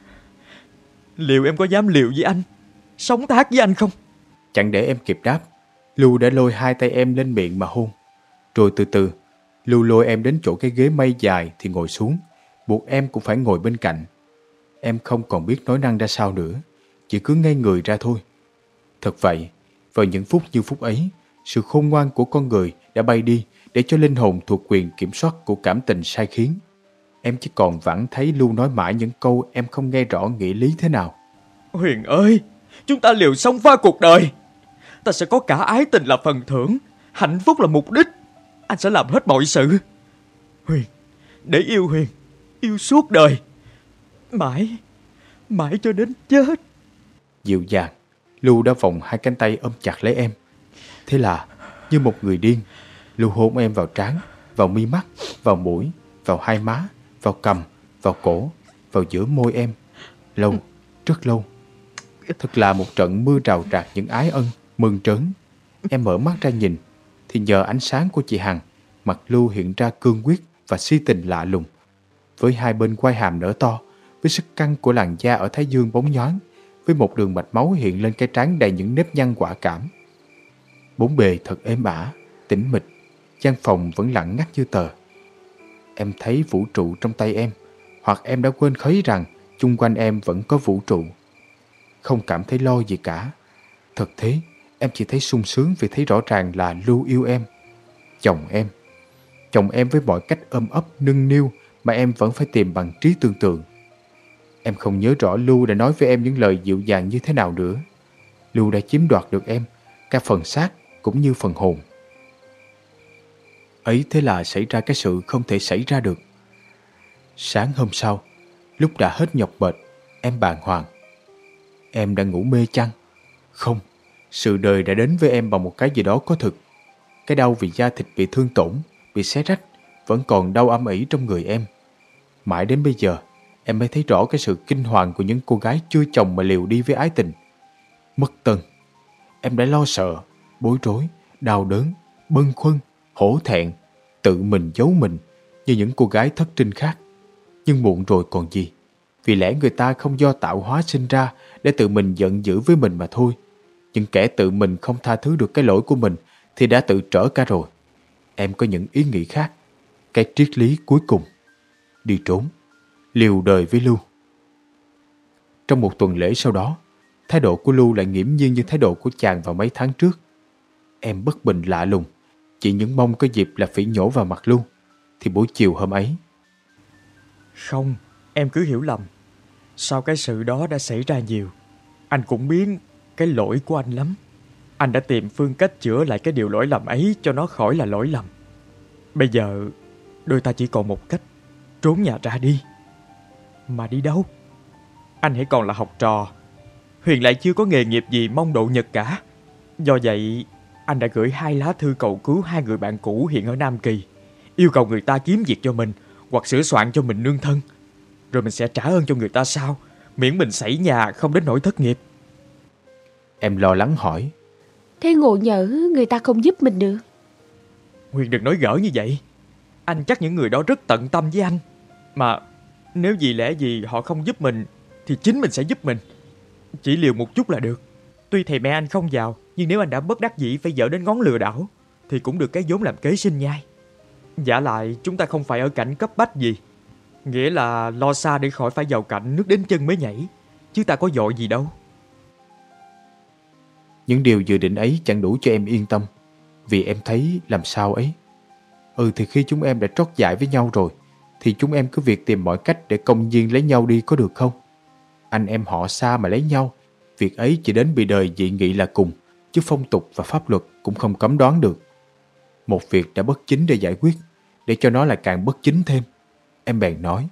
Liệu em có dám liều với anh, sống thác với anh không? Chẳng để em kịp đáp, Lưu đã lôi hai tay em lên miệng mà hôn. Rồi từ từ, Lưu lôi em đến chỗ cái ghế mây dài thì ngồi xuống, buộc em cũng phải ngồi bên cạnh. Em không còn biết nói năng ra sao nữa, chỉ cứ ngây người ra thôi. Thật vậy, vào những phút như phút ấy, sự khôn ngoan của con người đã bay đi để cho linh hồn thuộc quyền kiểm soát của cảm tình sai khiến. Em chỉ còn vẳng thấy Lưu nói mãi những câu em không nghe rõ nghĩa lý thế nào. Huyền ơi, chúng ta liều xông pha cuộc đời. Ta sẽ có cả ái tình là phần thưởng, hạnh phúc là mục đích. Anh sẽ làm hết mọi sự. Huyền, để yêu Huyền, yêu suốt đời, mãi, mãi cho đến chết. Dịu dàng, Lưu đã vòng hai cánh tay ôm chặt lấy em. Thế là, như một người điên, Lưu hôn em vào trán, vào mi mắt, vào mũi, vào hai má, vào cằm, vào cổ, vào giữa môi em. Lâu, rất lâu. Thật là một trận mưa rào rạc những ái ân, mừng trớn. Em mở mắt ra nhìn, thì nhờ ánh sáng của chị Hằng, mặt Lưu hiện ra cương quyết và si tình lạ lùng. Với hai bên quai hàm nở to, với sức căng của làn da ở thái dương bóng nhoáng, với một đường mạch máu hiện lên cái trán đầy những nếp nhăn quả cảm. Bốn bề thật êm ả, tĩnh mịch, gian phòng vẫn lặng ngắt như tờ. Em thấy vũ trụ trong tay em, hoặc em đã quên khuấy rằng chung quanh em vẫn có vũ trụ. Không cảm thấy lo gì cả. Thật thế, em chỉ thấy sung sướng vì thấy rõ ràng là Lưu yêu em. Chồng em. Chồng em với mọi cách ôm ấp nâng niu mà em vẫn phải tìm bằng trí tưởng tượng. Em không nhớ rõ Lưu đã nói với em những lời dịu dàng như thế nào nữa. Lưu đã chiếm đoạt được em, cả phần xác cũng như phần hồn. Ấy thế là xảy ra cái sự không thể xảy ra được. Sáng hôm sau, lúc đã hết nhọc mệt, em bàng hoàng. Em đã ngủ mê chăng? Không, sự đời đã đến với em bằng một cái gì đó có thực. Cái đau vì da thịt bị thương tổn, bị xé rách vẫn còn đau âm ỉ trong người em. Mãi đến bây giờ, em mới thấy rõ cái sự kinh hoàng của những cô gái chưa chồng mà liều đi với ái tình. Mất Tân, em đã lo sợ, bối rối, đau đớn, bâng khuâng, hổ thẹn, tự mình giấu mình như những cô gái thất trinh khác. Nhưng muộn rồi còn gì, vì lẽ người ta không do tạo hóa sinh ra để tự mình giận dữ với mình mà thôi. Nhưng kẻ tự mình không tha thứ được cái lỗi của mình thì đã tự trở cả rồi. Em có những ý nghĩ khác. Cái triết lý cuối cùng: đi trốn, liều đời với Lưu. Trong một tuần lễ sau đó, thái độ của Lưu lại nghiễm nhiên như thái độ của chàng vào mấy tháng trước. Em bất bình lạ lùng, chỉ những mong có dịp là phỉ nhổ vào mặt Lưu. Thì buổi chiều hôm ấy: Không, em cứ hiểu lầm. Sau cái sự đó đã xảy ra nhiều, anh cũng biết cái lỗi của anh lắm. Anh đã tìm phương cách chữa lại cái điều lỗi lầm ấy cho nó khỏi là lỗi lầm. Bây giờ đôi ta chỉ còn một cách: trốn nhà ra đi. Mà đi đâu? Anh hãy còn là học trò, Huyền lại chưa có nghề nghiệp gì mong độ nhật cả. Do vậy anh đã gửi hai lá thư cầu cứu hai người bạn cũ hiện ở Nam Kỳ, yêu cầu người ta kiếm việc cho mình hoặc sửa soạn cho mình nương thân. Rồi mình sẽ trả ơn cho người ta sau, miễn mình xảy nhà không đến nỗi thất nghiệp. Em lo lắng hỏi: Thế ngộ nhỡ người ta không giúp mình được? Huyền đừng nói gỡ như vậy. Anh chắc những người đó rất tận tâm với anh. Mà nếu vì lẽ gì họ không giúp mình thì chính mình sẽ giúp mình. Chỉ liều một chút là được. Tuy thầy mẹ anh không giàu, nhưng nếu anh đã bất đắc dĩ phải dở đến ngón lừa đảo thì cũng được cái vốn làm kế sinh nhai. Vả lại chúng ta không phải ở cảnh cấp bách gì, nghĩa là lo xa để khỏi phải vào cảnh nước đến chân mới nhảy, chứ ta có vội gì đâu. Những điều dự định ấy chẳng đủ cho em yên tâm, vì em thấy làm sao ấy. Ừ thì khi chúng em đã trót dại với nhau rồi thì chúng em cứ việc tìm mọi cách để công nhiên lấy nhau đi có được không? Anh em họ xa mà lấy nhau, việc ấy chỉ đến bị đời dị nghị là cùng, chứ phong tục và pháp luật cũng không cấm đoán được. Một việc đã bất chính để giải quyết, để cho nó lại càng bất chính thêm. Em bèn nói: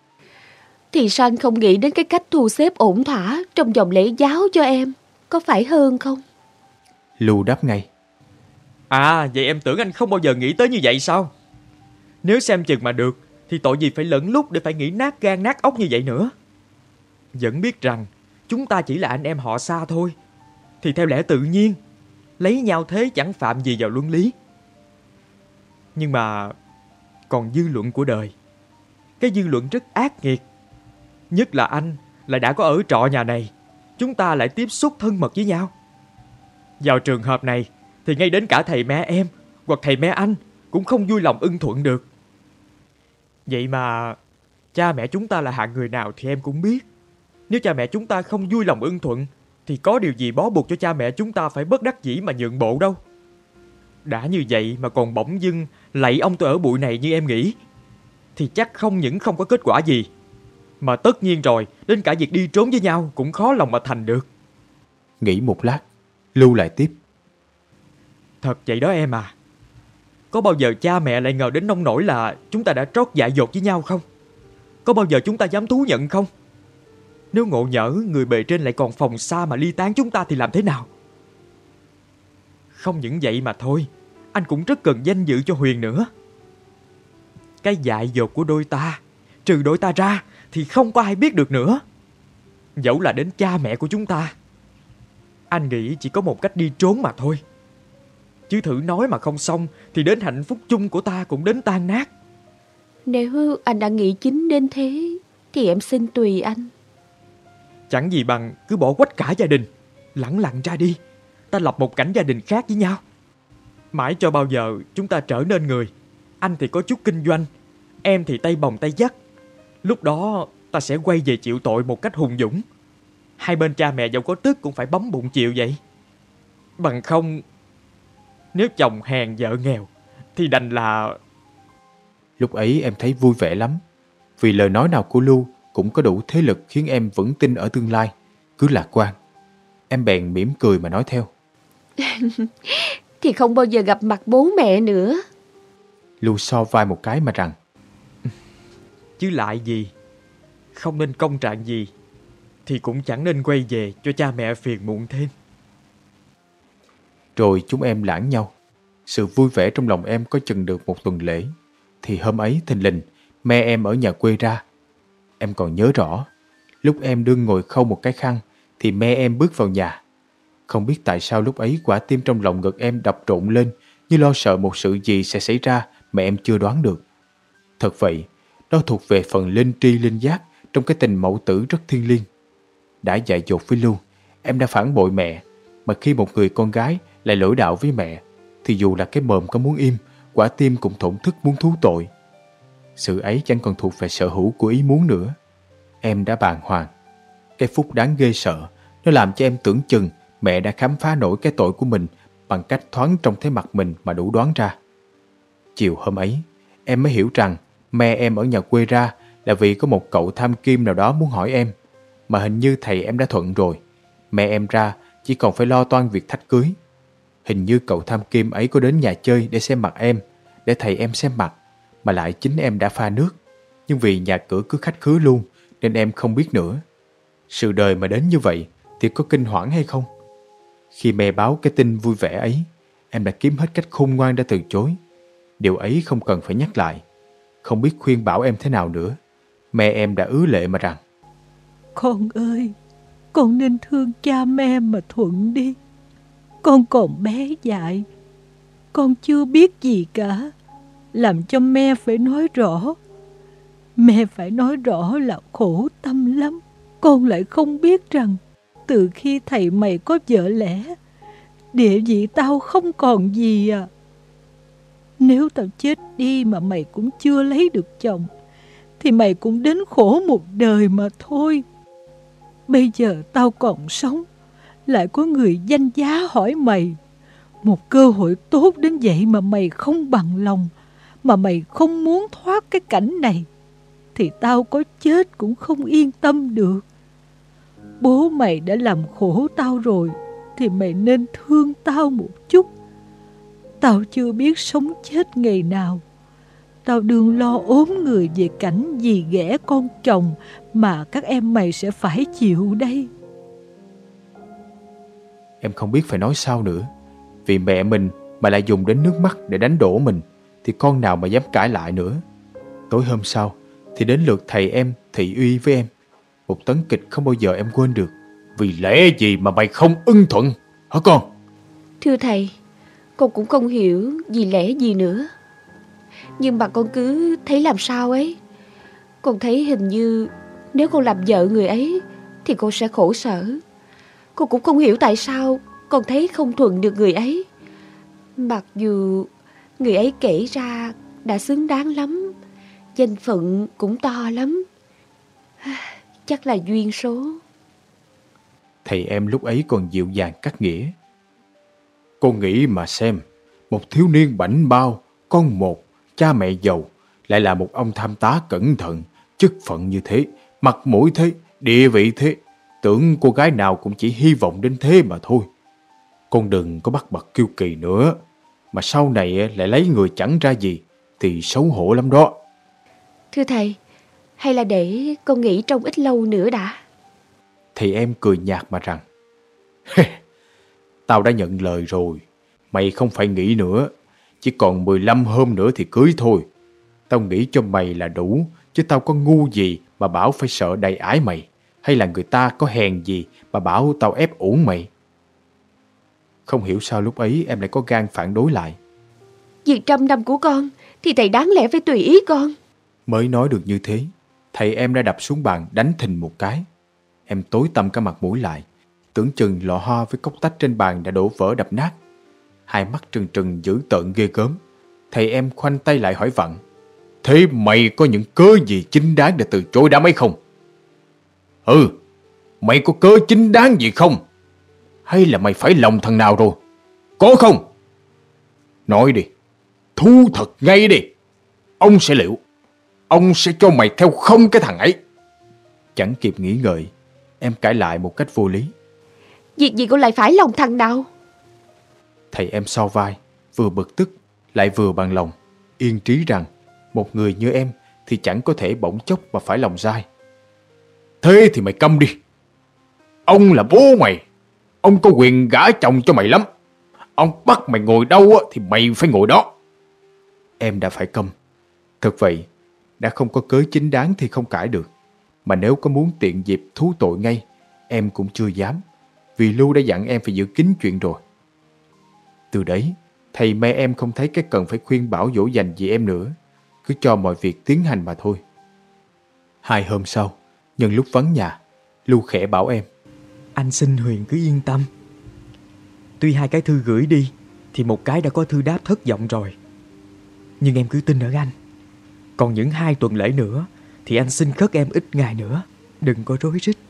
Thì sao anh không nghĩ đến cái cách thu xếp ổn thỏa trong dòng lễ giáo cho em, có phải hơn không? Lưu đáp ngay: À vậy em tưởng anh không bao giờ nghĩ tới như vậy sao? Nếu xem chừng mà được thì tội gì phải lẫn lút để phải nghĩ nát gan nát óc như vậy nữa. Vẫn biết rằng chúng ta chỉ là anh em họ xa thôi, thì theo lẽ tự nhiên lấy nhau thế chẳng phạm gì vào luân lý. Nhưng mà còn dư luận của đời, cái dư luận rất ác nghiệt. Nhất là anh lại đã có ở trọ nhà này, chúng ta lại tiếp xúc thân mật với nhau. Vào trường hợp này thì ngay đến cả thầy mẹ em hoặc thầy mẹ anh cũng không vui lòng ưng thuận được. Vậy mà cha mẹ chúng ta là hạng người nào thì em cũng biết. Nếu cha mẹ chúng ta không vui lòng ưng thuận thì có điều gì bó buộc cho cha mẹ chúng ta phải bất đắc dĩ mà nhượng bộ đâu. Đã như vậy mà còn bỗng dưng lạy ông tôi ở bụi này như em nghĩ, thì chắc không những không có kết quả gì, mà tất nhiên rồi đến cả việc đi trốn với nhau cũng khó lòng mà thành được. Nghĩ một lát, Lưu lại tiếp: Thật vậy đó em à. Có bao giờ cha mẹ lại ngờ đến nông nỗi là chúng ta đã trót dại dột với nhau không? Có bao giờ chúng ta dám thú nhận không? Nếu ngộ nhỡ người bề trên lại còn phòng xa mà ly tán chúng ta thì làm thế nào? Không những vậy mà thôi, anh cũng rất cần danh dự cho Huyền nữa. Cái dại dột của đôi ta, trừ đôi ta ra thì không có ai biết được nữa, dẫu là đến cha mẹ của chúng ta. Anh nghĩ chỉ có một cách đi trốn mà thôi. Chứ thử nói mà không xong thì đến hạnh phúc chung của ta cũng đến tan nát. Nếu anh đã nghĩ chính đến thế thì em xin tùy anh. Chẳng gì bằng cứ bỏ quách cả gia đình, lẳng lặng ra đi, ta lập một cảnh gia đình khác với nhau. Mãi cho bao giờ chúng ta trở nên người, anh thì có chút kinh doanh, em thì tay bồng tay dắt. Lúc đó ta sẽ quay về chịu tội một cách hùng dũng. Hai bên cha mẹ dẫu có tức cũng phải bấm bụng chịu vậy. Bằng không, nếu chồng hèn vợ nghèo thì đành là... Lúc ấy em thấy vui vẻ lắm, vì lời nói nào của Lưu cũng có đủ thế lực khiến em vững tin ở tương lai, cứ lạc quan. Em bèn mỉm cười mà nói theo: Thì không bao giờ gặp mặt bố mẹ nữa. Lưu so vai một cái mà rằng: Chứ lại gì, không nên công trạng gì thì cũng chẳng nên quay về cho cha mẹ phiền muộn thêm. Rồi chúng em lãng nhau. Sự vui vẻ trong lòng em có chừng được một tuần lễ, thì hôm ấy thình lình mẹ em ở nhà quê ra. Em còn nhớ rõ, lúc em đương ngồi khâu một cái khăn thì mẹ em bước vào nhà. Không biết tại sao lúc ấy quả tim trong lòng ngực em đập rộn lên, như lo sợ một sự gì sẽ xảy ra mà em chưa đoán được. Thật vậy, đó thuộc về phần linh tri linh giác trong cái tình mẫu tử rất thiêng liêng. Đã dạy dột với Lưu, em đã phản bội mẹ, mà khi một người con gái lại lỗi đạo với mẹ, thì dù là cái mồm có muốn im, quả tim cũng thổn thức muốn thú tội. Sự ấy chẳng còn thuộc về sở hữu của ý muốn nữa. Em đã bàng hoàng. Cái phút đáng ghê sợ, nó làm cho em tưởng chừng mẹ đã khám phá nổi cái tội của mình bằng cách thoáng trông thấy mặt mình mà đủ đoán ra. Chiều hôm ấy, em mới hiểu rằng mẹ em ở nhà quê ra là vì có một cậu tham kim nào đó muốn hỏi em, mà hình như thầy em đã thuận rồi. Mẹ em ra chỉ còn phải lo toan việc thách cưới. Hình như cậu tham kim ấy có đến nhà chơi để xem mặt em, để thầy em xem mặt, mà lại chính em đã pha nước. Nhưng vì nhà cửa cứ khách khứa luôn nên em không biết nữa. Sự đời mà đến như vậy thì có kinh hoảng hay không? Khi mẹ báo cái tin vui vẻ ấy, em đã kiếm hết cách khôn ngoan để từ chối. Điều ấy không cần phải nhắc lại. Không biết khuyên bảo em thế nào nữa. Mẹ em đã ứ lệ mà rằng: Con ơi, con nên thương cha mẹ mà thuận đi. Con còn bé dại, con chưa biết gì cả, làm cho mẹ phải nói rõ. Mẹ phải nói rõ là khổ tâm lắm. Con lại không biết rằng từ khi thầy mày có vợ lẽ, địa vị tao không còn gì à. Nếu tao chết đi mà mày cũng chưa lấy được chồng, thì mày cũng đến khổ một đời mà thôi. Bây giờ tao còn sống, lại có người danh giá hỏi mày. Một cơ hội tốt đến vậy mà mày không bằng lòng, mà mày không muốn thoát cái cảnh này, thì tao có chết cũng không yên tâm được. Bố mày đã làm khổ tao rồi, thì mày nên thương tao một chút. Tao chưa biết sống chết ngày nào. Tao đừng lo ốm người về cảnh dì ghẻ con chồng mà các em mày sẽ phải chịu đây. Em không biết phải nói sao nữa. Vì mẹ mình mà lại dùng đến nước mắt để đánh đổ mình, thì con nào mà dám cãi lại nữa. Tối hôm sau thì đến lượt thầy em thị uy với em. Một tấn kịch không bao giờ em quên được. Vì lẽ gì mà mày không ưng thuận hả con? Thưa thầy, con cũng không hiểu vì lẽ gì nữa. Nhưng mà con cứ thấy làm sao ấy. Con thấy hình như nếu con làm vợ người ấy thì con sẽ khổ sở. Con cũng không hiểu tại sao con thấy không thuận được người ấy. Mặc dù người ấy kể ra đã xứng đáng lắm, danh phận cũng to lắm. Chắc là duyên số. Thầy em lúc ấy còn dịu dàng cắt nghĩa. Con nghĩ mà xem, một thiếu niên bảnh bao, con một, cha mẹ giàu, lại là một ông tham tá cẩn thận, chức phận như thế, mặt mũi thế, địa vị thế, tưởng cô gái nào cũng chỉ hy vọng đến thế mà thôi. Con đừng có bắt bật kiêu kỳ nữa, mà sau này lại lấy người chẳng ra gì thì xấu hổ lắm đó. Thưa thầy, hay là để con nghĩ trong ít lâu nữa đã. Thầy em cười nhạt mà rằng: Tao đã nhận lời rồi, mày không phải nghĩ nữa. Chỉ còn mười lăm hôm nữa thì cưới thôi. Tao nghĩ cho mày là đủ, chứ tao có ngu gì mà bảo phải sợ đầy ải mày, hay là người ta có hèn gì mà bảo tao ép uổng mày. Không hiểu sao lúc ấy em lại có gan phản đối lại. Việc trăm năm của con thì thầy đáng lẽ phải tùy ý con. Mới nói được như thế, thầy em đã đập xuống bàn đánh thình một cái. Em tối tăm cả mặt mũi lại, tưởng chừng lọ hoa với cốc tách trên bàn đã đổ vỡ đập nát. Hai mắt trừng trừng dữ tợn ghê gớm. Thầy em khoanh tay lại hỏi vặn: Thế mày có những cớ gì chính đáng để từ chối đám ấy không? Ừ, mày có cớ chính đáng gì không? Hay là mày phải lòng thằng nào rồi? Có không? Nói đi, thu thật ngay đi. Ông sẽ liệu. Ông sẽ cho mày theo không cái thằng ấy. Chẳng kịp nghĩ ngợi, em cãi lại một cách vô lý. Việc gì con lại phải lòng thằng nào? Thầy em so vai, vừa bực tức lại vừa bằng lòng, yên trí rằng một người như em thì chẳng có thể bỗng chốc mà phải lòng dai. Thế thì mày câm đi. Ông là bố mày, ông có quyền gả chồng cho mày lắm. Ông bắt mày ngồi đâu á, thì mày phải ngồi đó. Em đã phải câm. Thật vậy, đã không có cớ chính đáng thì không cãi được. Mà nếu có muốn tiện dịp thú tội ngay, em cũng chưa dám. Vì Lưu đã dặn em phải giữ kín chuyện rồi. Từ đấy, thầy mẹ em không thấy cái cần phải khuyên bảo dỗ dành gì em nữa. Cứ cho mọi việc tiến hành mà thôi. Hai hôm sau, nhân lúc vắng nhà, Lưu khẽ bảo em: Anh xin Huyền cứ yên tâm. Tuy hai cái thư gửi đi thì một cái đã có thư đáp thất vọng rồi. Nhưng em cứ tin ở anh. Còn những hai tuần lễ nữa thì anh xin khất em ít ngày nữa. Đừng có rối rít.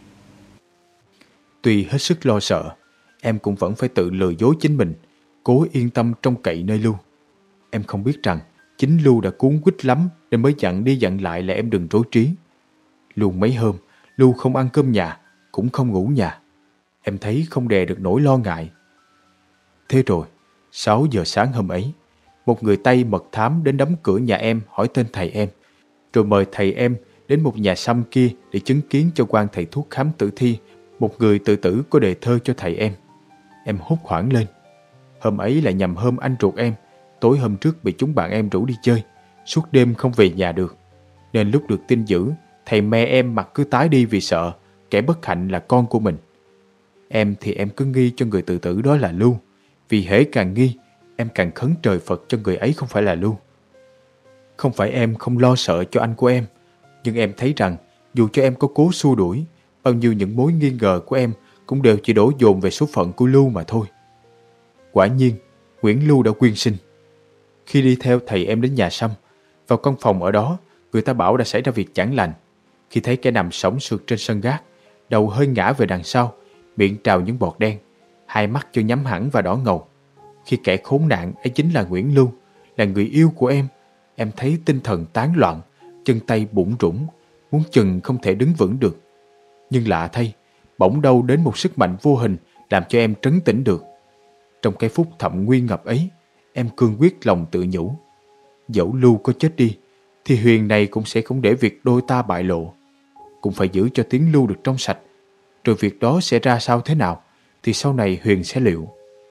Tuy hết sức lo sợ, em cũng vẫn phải tự lừa dối chính mình, cố yên tâm trông cậy nơi Lưu. Em không biết rằng chính Lưu đã cuốn quýt lắm nên mới dặn đi dặn lại là em đừng rối trí. Luôn mấy hôm, Lưu không ăn cơm nhà, cũng không ngủ nhà. Em thấy không đè được nỗi lo ngại. Thế rồi, sáu giờ sáng hôm ấy, một người Tây mật thám đến đấm cửa nhà em hỏi tên thầy em, rồi mời thầy em đến một nhà xăm kia để chứng kiến cho quan thầy thuốc khám tử thi một người tự tử có đề thơ cho thầy em. Em hốt hoảng lên. Hôm ấy là nhằm hôm anh ruột em, tối hôm trước bị chúng bạn em rủ đi chơi, suốt đêm không về nhà được. Nên lúc được tin dữ, thầy me em mặt cứ tái đi vì sợ kẻ bất hạnh là con của mình. Em thì em cứ nghi cho người tự tử đó là Lưu. Vì hễ càng nghi, em càng khấn trời Phật cho người ấy không phải là Lưu. Không phải em không lo sợ cho anh của em, nhưng em thấy rằng dù cho em có cố xua đuổi, bao nhiêu những mối nghi ngờ của em cũng đều chỉ đổ dồn về số phận của Lưu mà thôi. Quả nhiên, Nguyễn Lưu đã quyên sinh. Khi đi theo thầy em đến nhà xăm, vào căn phòng ở đó, người ta bảo đã xảy ra việc chẳng lành. Khi thấy kẻ nằm sõng sượt trên sân gác, đầu hơi ngã về đằng sau, miệng trào những bọt đen, hai mắt cho nhắm hẳn và đỏ ngầu. Khi kẻ khốn nạn ấy chính là Nguyễn Lưu, là người yêu của em, em thấy tinh thần tán loạn, chân tay bủn rủn, muốn chừng không thể đứng vững được. Nhưng lạ thay, bỗng đâu đến một sức mạnh vô hình làm cho em trấn tĩnh được. Trong cái phút thậm nguy ngập ấy, em cương quyết lòng tự nhủ: dẫu Lưu có chết đi, thì Huyền này cũng sẽ không để việc đôi ta bại lộ. Cũng phải giữ cho tiếng Lưu được trong sạch. Rồi việc đó sẽ ra sao thế nào, thì sau này Huyền sẽ liệu.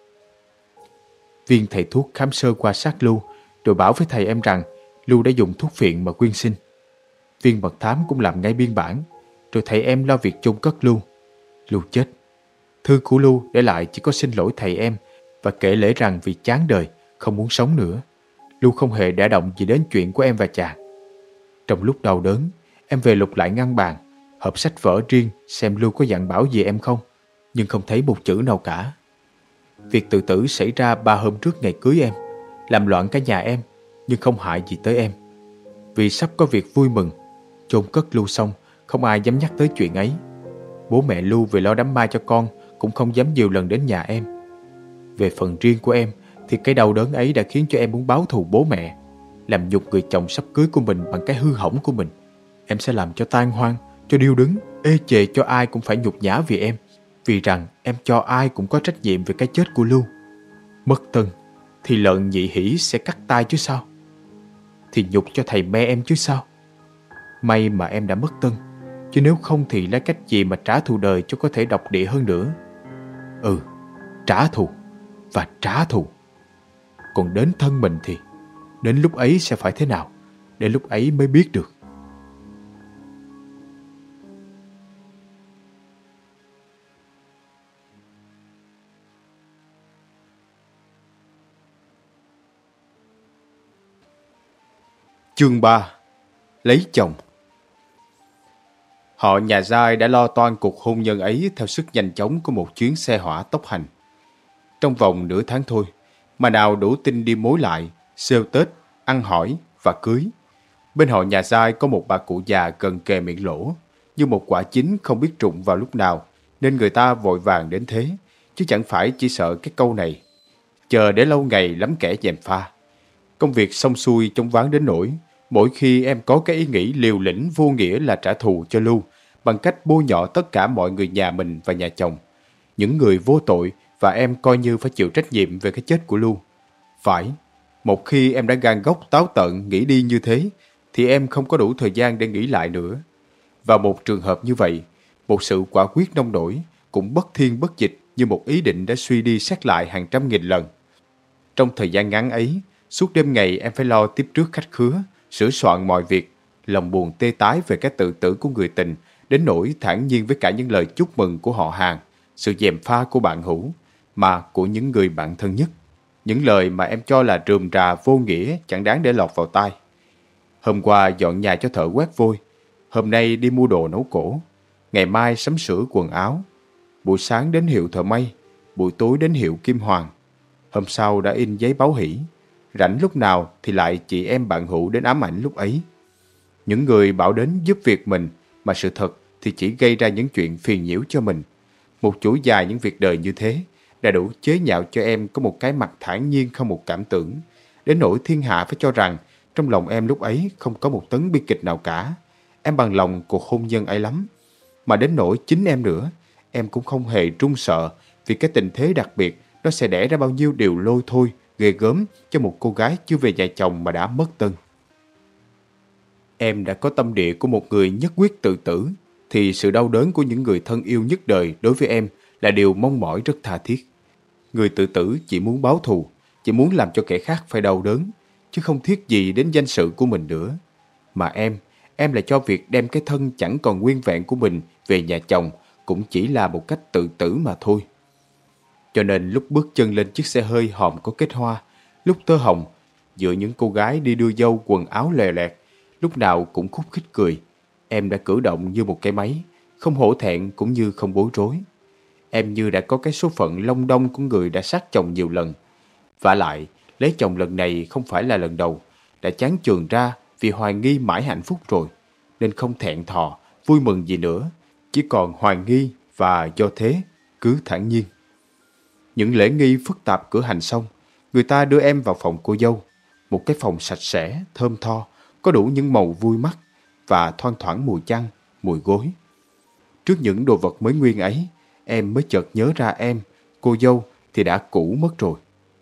Viên thầy thuốc khám sơ qua xác Lưu, rồi bảo với thầy em rằng Lưu đã dùng thuốc phiện mà quyên sinh. Viên mật thám cũng làm ngay biên bản, rồi thầy em lo việc chôn cất Lưu. Lưu chết. Thư của Lưu để lại chỉ có xin lỗi thầy em và kể lể rằng vì chán đời, không muốn sống nữa. Lưu không hề đả động gì đến chuyện của em và chàng. Trong lúc đau đớn, em về lục lại ngăn bàn, hộp sách vở riêng xem Lưu có dặn bảo gì em không, nhưng không thấy một chữ nào cả. Việc tự tử xảy ra ba hôm trước ngày cưới em, làm loạn cả nhà em, nhưng không hại gì tới em. Vì sắp có việc vui mừng, chôn cất Lưu xong, không ai dám nhắc tới chuyện ấy. Bố mẹ Lưu vì lo đám ma cho con cũng không dám nhiều lần đến nhà em. Về phần riêng của em thì cái đau đớn ấy đã khiến cho em muốn báo thù bố mẹ, làm nhục người chồng sắp cưới của mình bằng cái hư hỏng của mình. Em sẽ làm cho tan hoang, cho điêu đứng, ê chề cho ai cũng phải nhục nhã vì em, vì rằng em cho ai cũng có trách nhiệm về cái chết của Lưu. Mất tân thì lợn nhị hỉ sẽ cắt tai chứ sao, thì nhục cho thầy me em chứ sao. May mà em đã mất tân, chứ nếu không thì lấy cách gì mà trả thù đời cho có thể độc địa hơn nữa. Ừ, trả thù và trả thù. Còn đến thân mình thì đến lúc ấy sẽ phải thế nào, để lúc ấy mới biết được. Chương ba. Lấy chồng. Họ nhà Giai đã lo toan cuộc hôn nhân ấy theo sức nhanh chóng của một chuyến xe hỏa tốc hành. Trong vòng nửa tháng thôi, mà nào đủ tin đi mối lại, sale Tết, ăn hỏi và cưới. Bên họ nhà Giai có một bà cụ già gần kề miệng lỗ, như một quả chín không biết rụng vào lúc nào, nên người ta vội vàng đến thế, chứ chẳng phải chỉ sợ cái câu này. Chờ để lâu ngày lắm kẻ gièm pha. Công việc xong xuôi trong ván đến nỗi, mỗi khi em có cái ý nghĩ liều lĩnh vô nghĩa là trả thù cho Lưu bằng cách bôi nhọ tất cả mọi người nhà mình và nhà chồng, những người vô tội, và em coi như phải chịu trách nhiệm về cái chết của Lưu. Phải, một khi em đã gan góc táo tợn nghĩ đi như thế, thì em không có đủ thời gian để nghĩ lại nữa. Và một trường hợp như vậy, một sự quả quyết nông nổi cũng bất thiên bất dịch như một ý định đã suy đi xét lại hàng trăm nghìn lần, Trong thời gian ngắn ấy, suốt đêm ngày em phải lo tiếp trước khách khứa, sửa soạn mọi việc, lòng buồn tê tái về cái tự tử của người tình, đến nỗi thản nhiên với cả những lời chúc mừng của họ hàng, sự gièm pha của bạn hữu, mà của những người bạn thân nhất. Những lời mà em cho là rườm rà vô nghĩa chẳng đáng để lọt vào tai. Hôm qua dọn nhà cho thợ quét vôi, hôm nay đi mua đồ nấu cỗ, ngày mai sắm sửa quần áo, buổi sáng đến hiệu thợ may, buổi tối đến hiệu Kim Hoàng. Hôm sau đã in giấy báo hỷ, rảnh lúc nào thì lại chị em bạn hữu đến ám ảnh lúc ấy. Những người bảo đến giúp việc mình mà sự thật thì chỉ gây ra những chuyện phiền nhiễu cho mình. Một chuỗi dài những việc đời như thế đã đủ chế nhạo cho em có một cái mặt thản nhiên không một cảm tưởng, đến nỗi thiên hạ phải cho rằng trong lòng em lúc ấy không có một tấn bi kịch nào cả. Em bằng lòng cuộc hôn nhân ấy lắm, mà đến nỗi chính em nữa, em cũng không hề run sợ vì cái tình thế đặc biệt nó sẽ đẻ ra bao nhiêu điều lôi thôi, ghê gớm cho một cô gái chưa về nhà chồng mà đã mất tân. Em đã có tâm địa của một người nhất quyết tự tử, thì sự đau đớn của những người thân yêu nhất đời đối với em là điều mong mỏi rất tha thiết. Người tự tử chỉ muốn báo thù, chỉ muốn làm cho kẻ khác phải đau đớn, chứ không thiết gì đến danh sự của mình nữa. Mà em, em là cho việc đem cái thân chẳng còn nguyên vẹn của mình về nhà chồng cũng chỉ là một cách tự tử mà thôi. Cho nên lúc bước chân lên chiếc xe hơi hòm có kết hoa, lúc tơ hồng, giữa những cô gái đi đưa dâu quần áo lè lẹt, lúc nào cũng khúc khích cười, em đã cử động như một cái máy, không hổ thẹn cũng như không bối rối. Em như đã có cái số phận long đong của người đã sát chồng nhiều lần. Vả lại, lấy chồng lần này không phải là lần đầu, đã chán chường ra vì hoài nghi mãi hạnh phúc rồi, nên không thẹn thò, vui mừng gì nữa, chỉ còn hoài nghi và do thế cứ thản nhiên. Những lễ nghi phức tạp cử hành xong, người ta đưa em vào phòng cô dâu, một cái phòng sạch sẽ, thơm tho, có đủ những màu vui mắt và thoang thoảng mùi chăn, mùi gối. Trước những đồ vật mới nguyên ấy, em mới chợt nhớ ra em, cô dâu thì đã cũ mất rồi.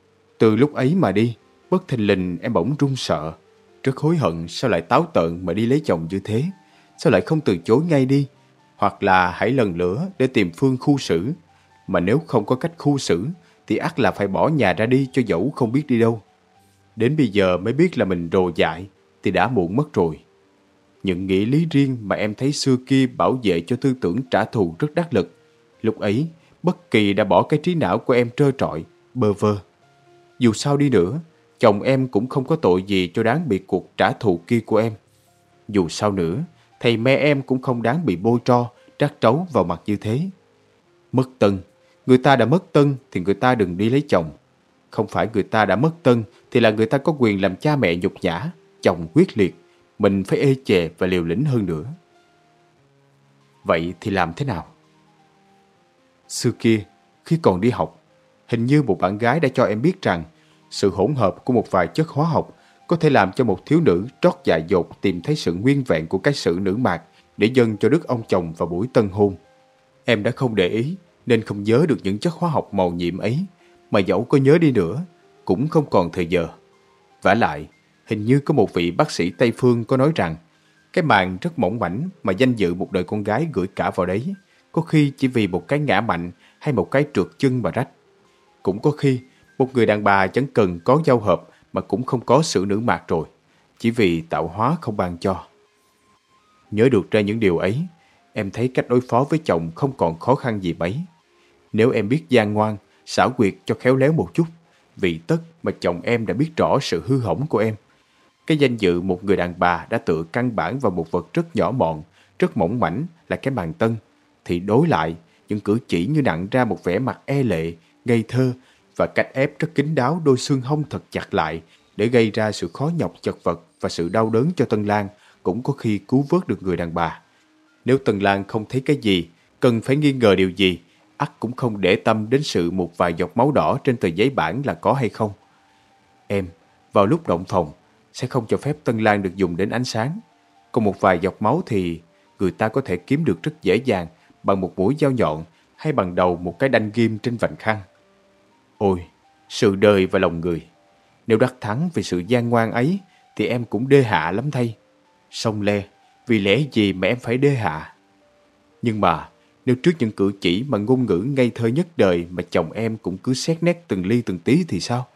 Từ lúc ấy mà đi, bất thình lình em bỗng run sợ, rất hối hận sao lại táo tợn mà đi lấy chồng như thế, sao lại không từ chối ngay đi, hoặc là hãy lần lữa để tìm phương khu xử, mà nếu không có cách khu xử thì ắt là phải bỏ nhà ra đi cho dẫu không biết đi đâu. Đến bây giờ mới biết là mình rồ dại thì đã muộn mất rồi. Những nghĩa lý riêng mà em thấy xưa kia bảo vệ cho tư tưởng trả thù rất đắc lực, lúc ấy bất kỳ đã bỏ cái trí não của em trơ trọi, bơ vơ. Dù sao đi nữa, chồng em cũng không có tội gì cho đáng bị cuộc trả thù kia của em. Dù sao nữa, thầy mẹ em cũng không đáng bị bôi tro, trát trấu vào mặt như thế. Mất tân, người ta đã mất tân thì người ta đừng đi lấy chồng. Không phải người ta đã mất tân thì là người ta có quyền làm cha mẹ nhục nhã, chồng quyết liệt, mình phải ê chề và liều lĩnh hơn nữa. Vậy thì làm thế nào? Xưa kia, khi còn đi học, hình như một bạn gái đã cho em biết rằng sự hỗn hợp của một vài chất hóa học có thể làm cho một thiếu nữ trót dạ dột tìm thấy sự nguyên vẹn của cái sự nữ mạc để dâng cho đức ông chồng vào buổi tân hôn. Em đã không để ý nên không nhớ được những chất hóa học màu nhiệm ấy, mà dẫu có nhớ đi nữa cũng không còn thời giờ. Vả lại, hình như có một vị bác sĩ Tây Phương có nói rằng cái màng rất mỏng mảnh mà danh dự một đời con gái gửi cả vào đấy, có khi chỉ vì một cái ngã mạnh hay một cái trượt chân mà rách. Cũng có khi một người đàn bà chẳng cần có giao hợp mà cũng không có sự nữ mạc rồi, chỉ vì tạo hóa không ban cho. Nhớ được ra những điều ấy, em thấy cách đối phó với chồng không còn khó khăn gì mấy. Nếu em biết gian ngoan, xảo quyệt cho khéo léo một chút, vì tất mà chồng em đã biết rõ sự hư hỏng của em. Cái danh dự một người đàn bà đã tựa căn bản vào một vật rất nhỏ mọn, rất mỏng mảnh là cái màng tân, thì đối lại những cử chỉ như nặng ra một vẻ mặt e lệ, ngây thơ và cách ép rất kín đáo đôi xương hông thật chặt lại để gây ra sự khó nhọc chật vật và sự đau đớn cho Tân Lan cũng có khi cứu vớt được người đàn bà. Nếu Tân Lan không thấy cái gì, cần phải nghi ngờ điều gì, ắt cũng không để tâm đến sự một vài giọt máu đỏ trên tờ giấy bản là có hay không. Em, vào lúc động phòng, sẽ không cho phép Tân Lan được dùng đến ánh sáng. Còn một vài giọt máu thì người ta có thể kiếm được rất dễ dàng bằng một mũi dao nhọn hay bằng đầu một cái đanh ghim trên vành khăn. Ôi, sự đời và lòng người. Nếu đắc thắng vì sự gian ngoan ấy thì em cũng đê hạ lắm thay. Song le, vì lẽ gì mà em phải đê hạ? Nhưng mà nếu trước những cử chỉ mà ngôn ngữ ngây thơ nhất đời mà chồng em cũng cứ xét nét từng ly từng tí thì sao?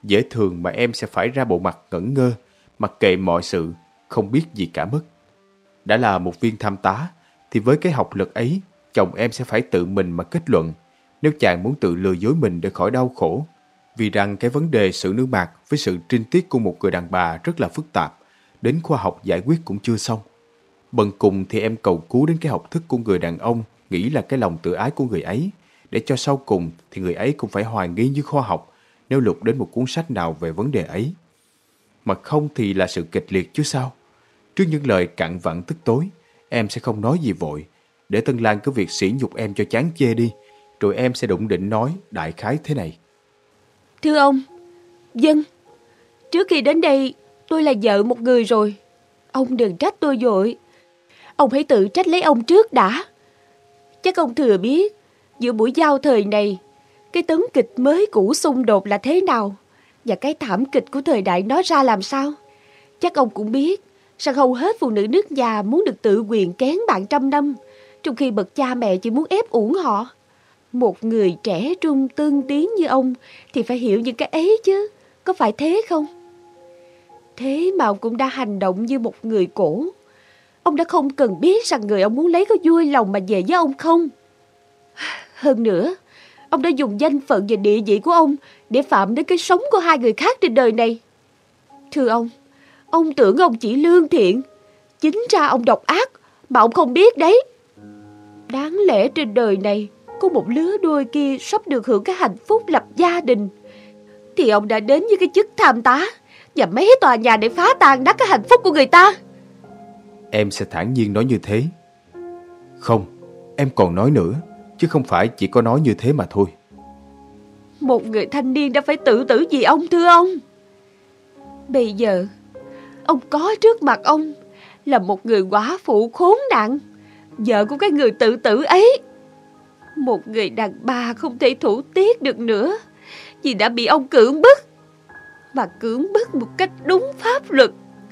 Dễ thường mà em sẽ phải ra bộ mặt ngẩn ngơ, mặc kệ mọi sự, không biết gì cả mất. Đã là một viên tham tá, thì với cái học lực ấy, chồng em sẽ phải tự mình mà kết luận nếu chàng muốn tự lừa dối mình để khỏi đau khổ. Vì rằng cái vấn đề xử nữ mạc với sự trinh tiết của một người đàn bà rất là phức tạp, đến khoa học giải quyết cũng chưa xong. Bần cùng thì em cầu cứu đến cái học thức của người đàn ông, nghĩ là cái lòng tự ái của người ấy, để cho sau cùng thì người ấy cũng phải hoài nghi như khoa học nếu lục đến một cuốn sách nào về vấn đề ấy. Mà không thì là sự kịch liệt chứ sao. Trước những lời cặn vặn tức tối, em sẽ không nói gì vội, để Tân Lan cứ việc sỉ nhục em cho chán chê đi, rồi em sẽ đụng định nói đại khái thế này. Thưa ông, dân, trước khi đến đây tôi là vợ một người rồi. Ông đừng trách tôi vội. Ông hãy tự trách lấy ông trước đã. Chắc ông thừa biết, giữa buổi giao thời này, cái tấn kịch mới cũ xung đột là thế nào, và cái thảm kịch của thời đại nó ra làm sao. Chắc ông cũng biết, rằng hầu hết phụ nữ nước nhà muốn được tự quyền kén bạn trăm năm, trong khi bậc cha mẹ chỉ muốn ép uổng họ. Một người trẻ trung tương tiến như ông thì phải hiểu những cái ấy chứ, có phải thế không? Thế mà ông cũng đã hành động như một người cổ. Ông đã không cần biết rằng người ông muốn lấy có vui lòng mà về với ông không? Hơn nữa, ông đã dùng danh phận và địa vị của ông để phạm đến cái sống của hai người khác trên đời này. Thưa ông, ông tưởng ông chỉ lương thiện, chính ra ông độc ác mà ông không biết đấy. Đáng lẽ trên đời này có một lứa đôi kia sắp được hưởng cái hạnh phúc lập gia đình, thì ông đã đến với cái chức tham tá và mấy tòa nhà để phá tan nát cái hạnh phúc của người ta. Em sẽ thản nhiên nói như thế. Không, em còn nói nữa, chứ không phải chỉ có nói như thế mà thôi. Một người thanh niên đã phải tự tử vì ông, thưa ông. Bây giờ ông có trước mặt ông là một người quả phụ khốn nạn, vợ của cái người tự tử ấy. Một người đàn bà không thể thủ tiết được nữa vì đã bị ông cưỡng bức, mà cưỡng bức một cách đúng pháp luật,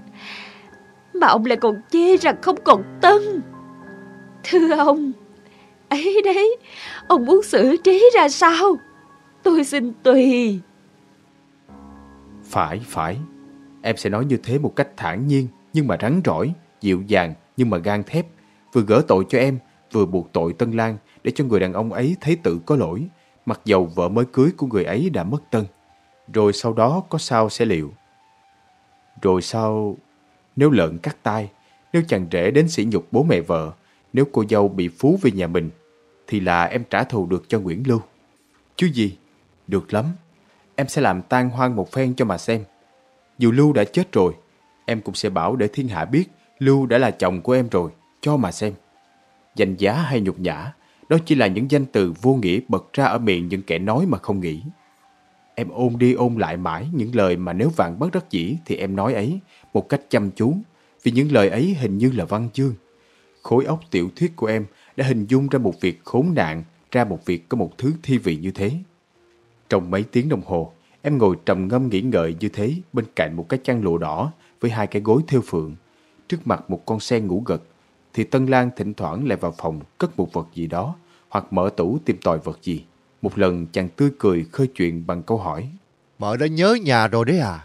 mà ông lại còn chê rằng không còn tân. Thưa ông, ấy đấy, ông muốn xử trí ra sao? Tôi xin tùy. Phải, phải. Em sẽ nói như thế một cách thản nhiên nhưng mà rắn rỏi, dịu dàng nhưng mà gan thép, vừa gỡ tội cho em, vừa buộc tội Tân Lan, để cho người đàn ông ấy thấy tự có lỗi, mặc dầu vợ mới cưới của người ấy đã mất Tân. Rồi sau đó có sao sẽ liệu. Rồi sau, nếu lợn cắt tai, nếu chàng rể đến sỉ nhục bố mẹ vợ, nếu cô dâu bị phú về nhà mình, thì là em trả thù được cho Nguyễn Lưu. Chứ gì, được lắm. Em sẽ làm tan hoang một phen cho mà xem. Dù Lưu đã chết rồi, em cũng sẽ bảo để thiên hạ biết Lưu đã là chồng của em rồi, cho mà xem. Danh giá hay nhục nhã, đó chỉ là những danh từ vô nghĩa bật ra ở miệng những kẻ nói mà không nghĩ. Em ôn đi ôn lại mãi những lời mà nếu vạn bất đắc dĩ thì em nói ấy một cách chăm chú, vì những lời ấy hình như là văn chương. Khối óc tiểu thuyết của em đã hình dung ra một việc khốn nạn, ra một việc có một thứ thi vị như thế. Trong mấy tiếng đồng hồ, em ngồi trầm ngâm nghĩ ngợi như thế bên cạnh một cái chăn lụa đỏ với hai cái gối thêu phượng, trước mặt một con sen ngủ gật, thì Tân Lan thỉnh thoảng lại vào phòng cất một vật gì đó, hoặc mở tủ tìm tòi vật gì. Một lần chàng tươi cười khơi chuyện bằng câu hỏi: Mợ đã nhớ nhà rồi đấy à?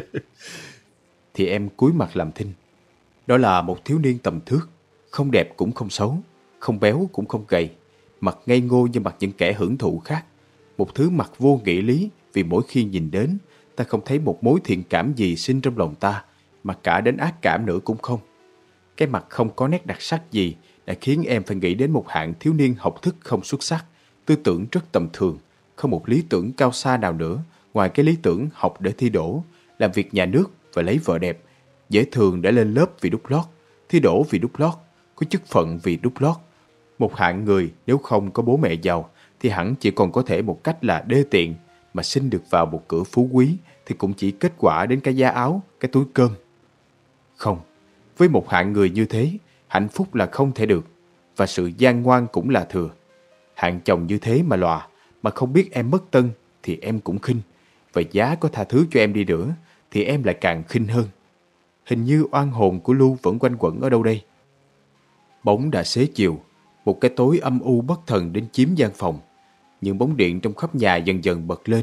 Thì em cúi mặt làm thinh. Đó là một thiếu niên tầm thước, không đẹp cũng không xấu, không béo cũng không gầy, mặt ngây ngô như mặt những kẻ hưởng thụ khác. Một thứ mặt vô nghĩa lý, vì mỗi khi nhìn đến, ta không thấy một mối thiện cảm gì sinh trong lòng ta, mà cả đến ác cảm nữa cũng không. Cái mặt không có nét đặc sắc gì đã khiến em phải nghĩ đến một hạng thiếu niên học thức không xuất sắc, tư tưởng rất tầm thường, không một lý tưởng cao xa nào nữa ngoài cái lý tưởng học để thi đỗ, làm việc nhà nước và lấy vợ đẹp, dễ thường để lên lớp vì đút lót, thi đỗ vì đút lót, có chức phận vì đút lót. Một hạng người nếu không có bố mẹ giàu thì hẳn chỉ còn có thể một cách là đê tiện, mà xin được vào một cửa phú quý thì cũng chỉ kết quả đến cái giá áo, cái túi cơm. Không, với một hạng người như thế, hạnh phúc là không thể được, và sự gian ngoan cũng là thừa. Hạng chồng như thế mà lòa, mà không biết em mất Tân thì em cũng khinh, và giá có tha thứ cho em đi nữa thì em lại càng khinh hơn. Hình như oan hồn của Lưu vẫn quanh quẩn ở đâu đây. Bóng đã xế chiều, một cái tối âm u bất thần đến chiếm gian phòng. Những bóng điện trong khắp nhà dần dần bật lên.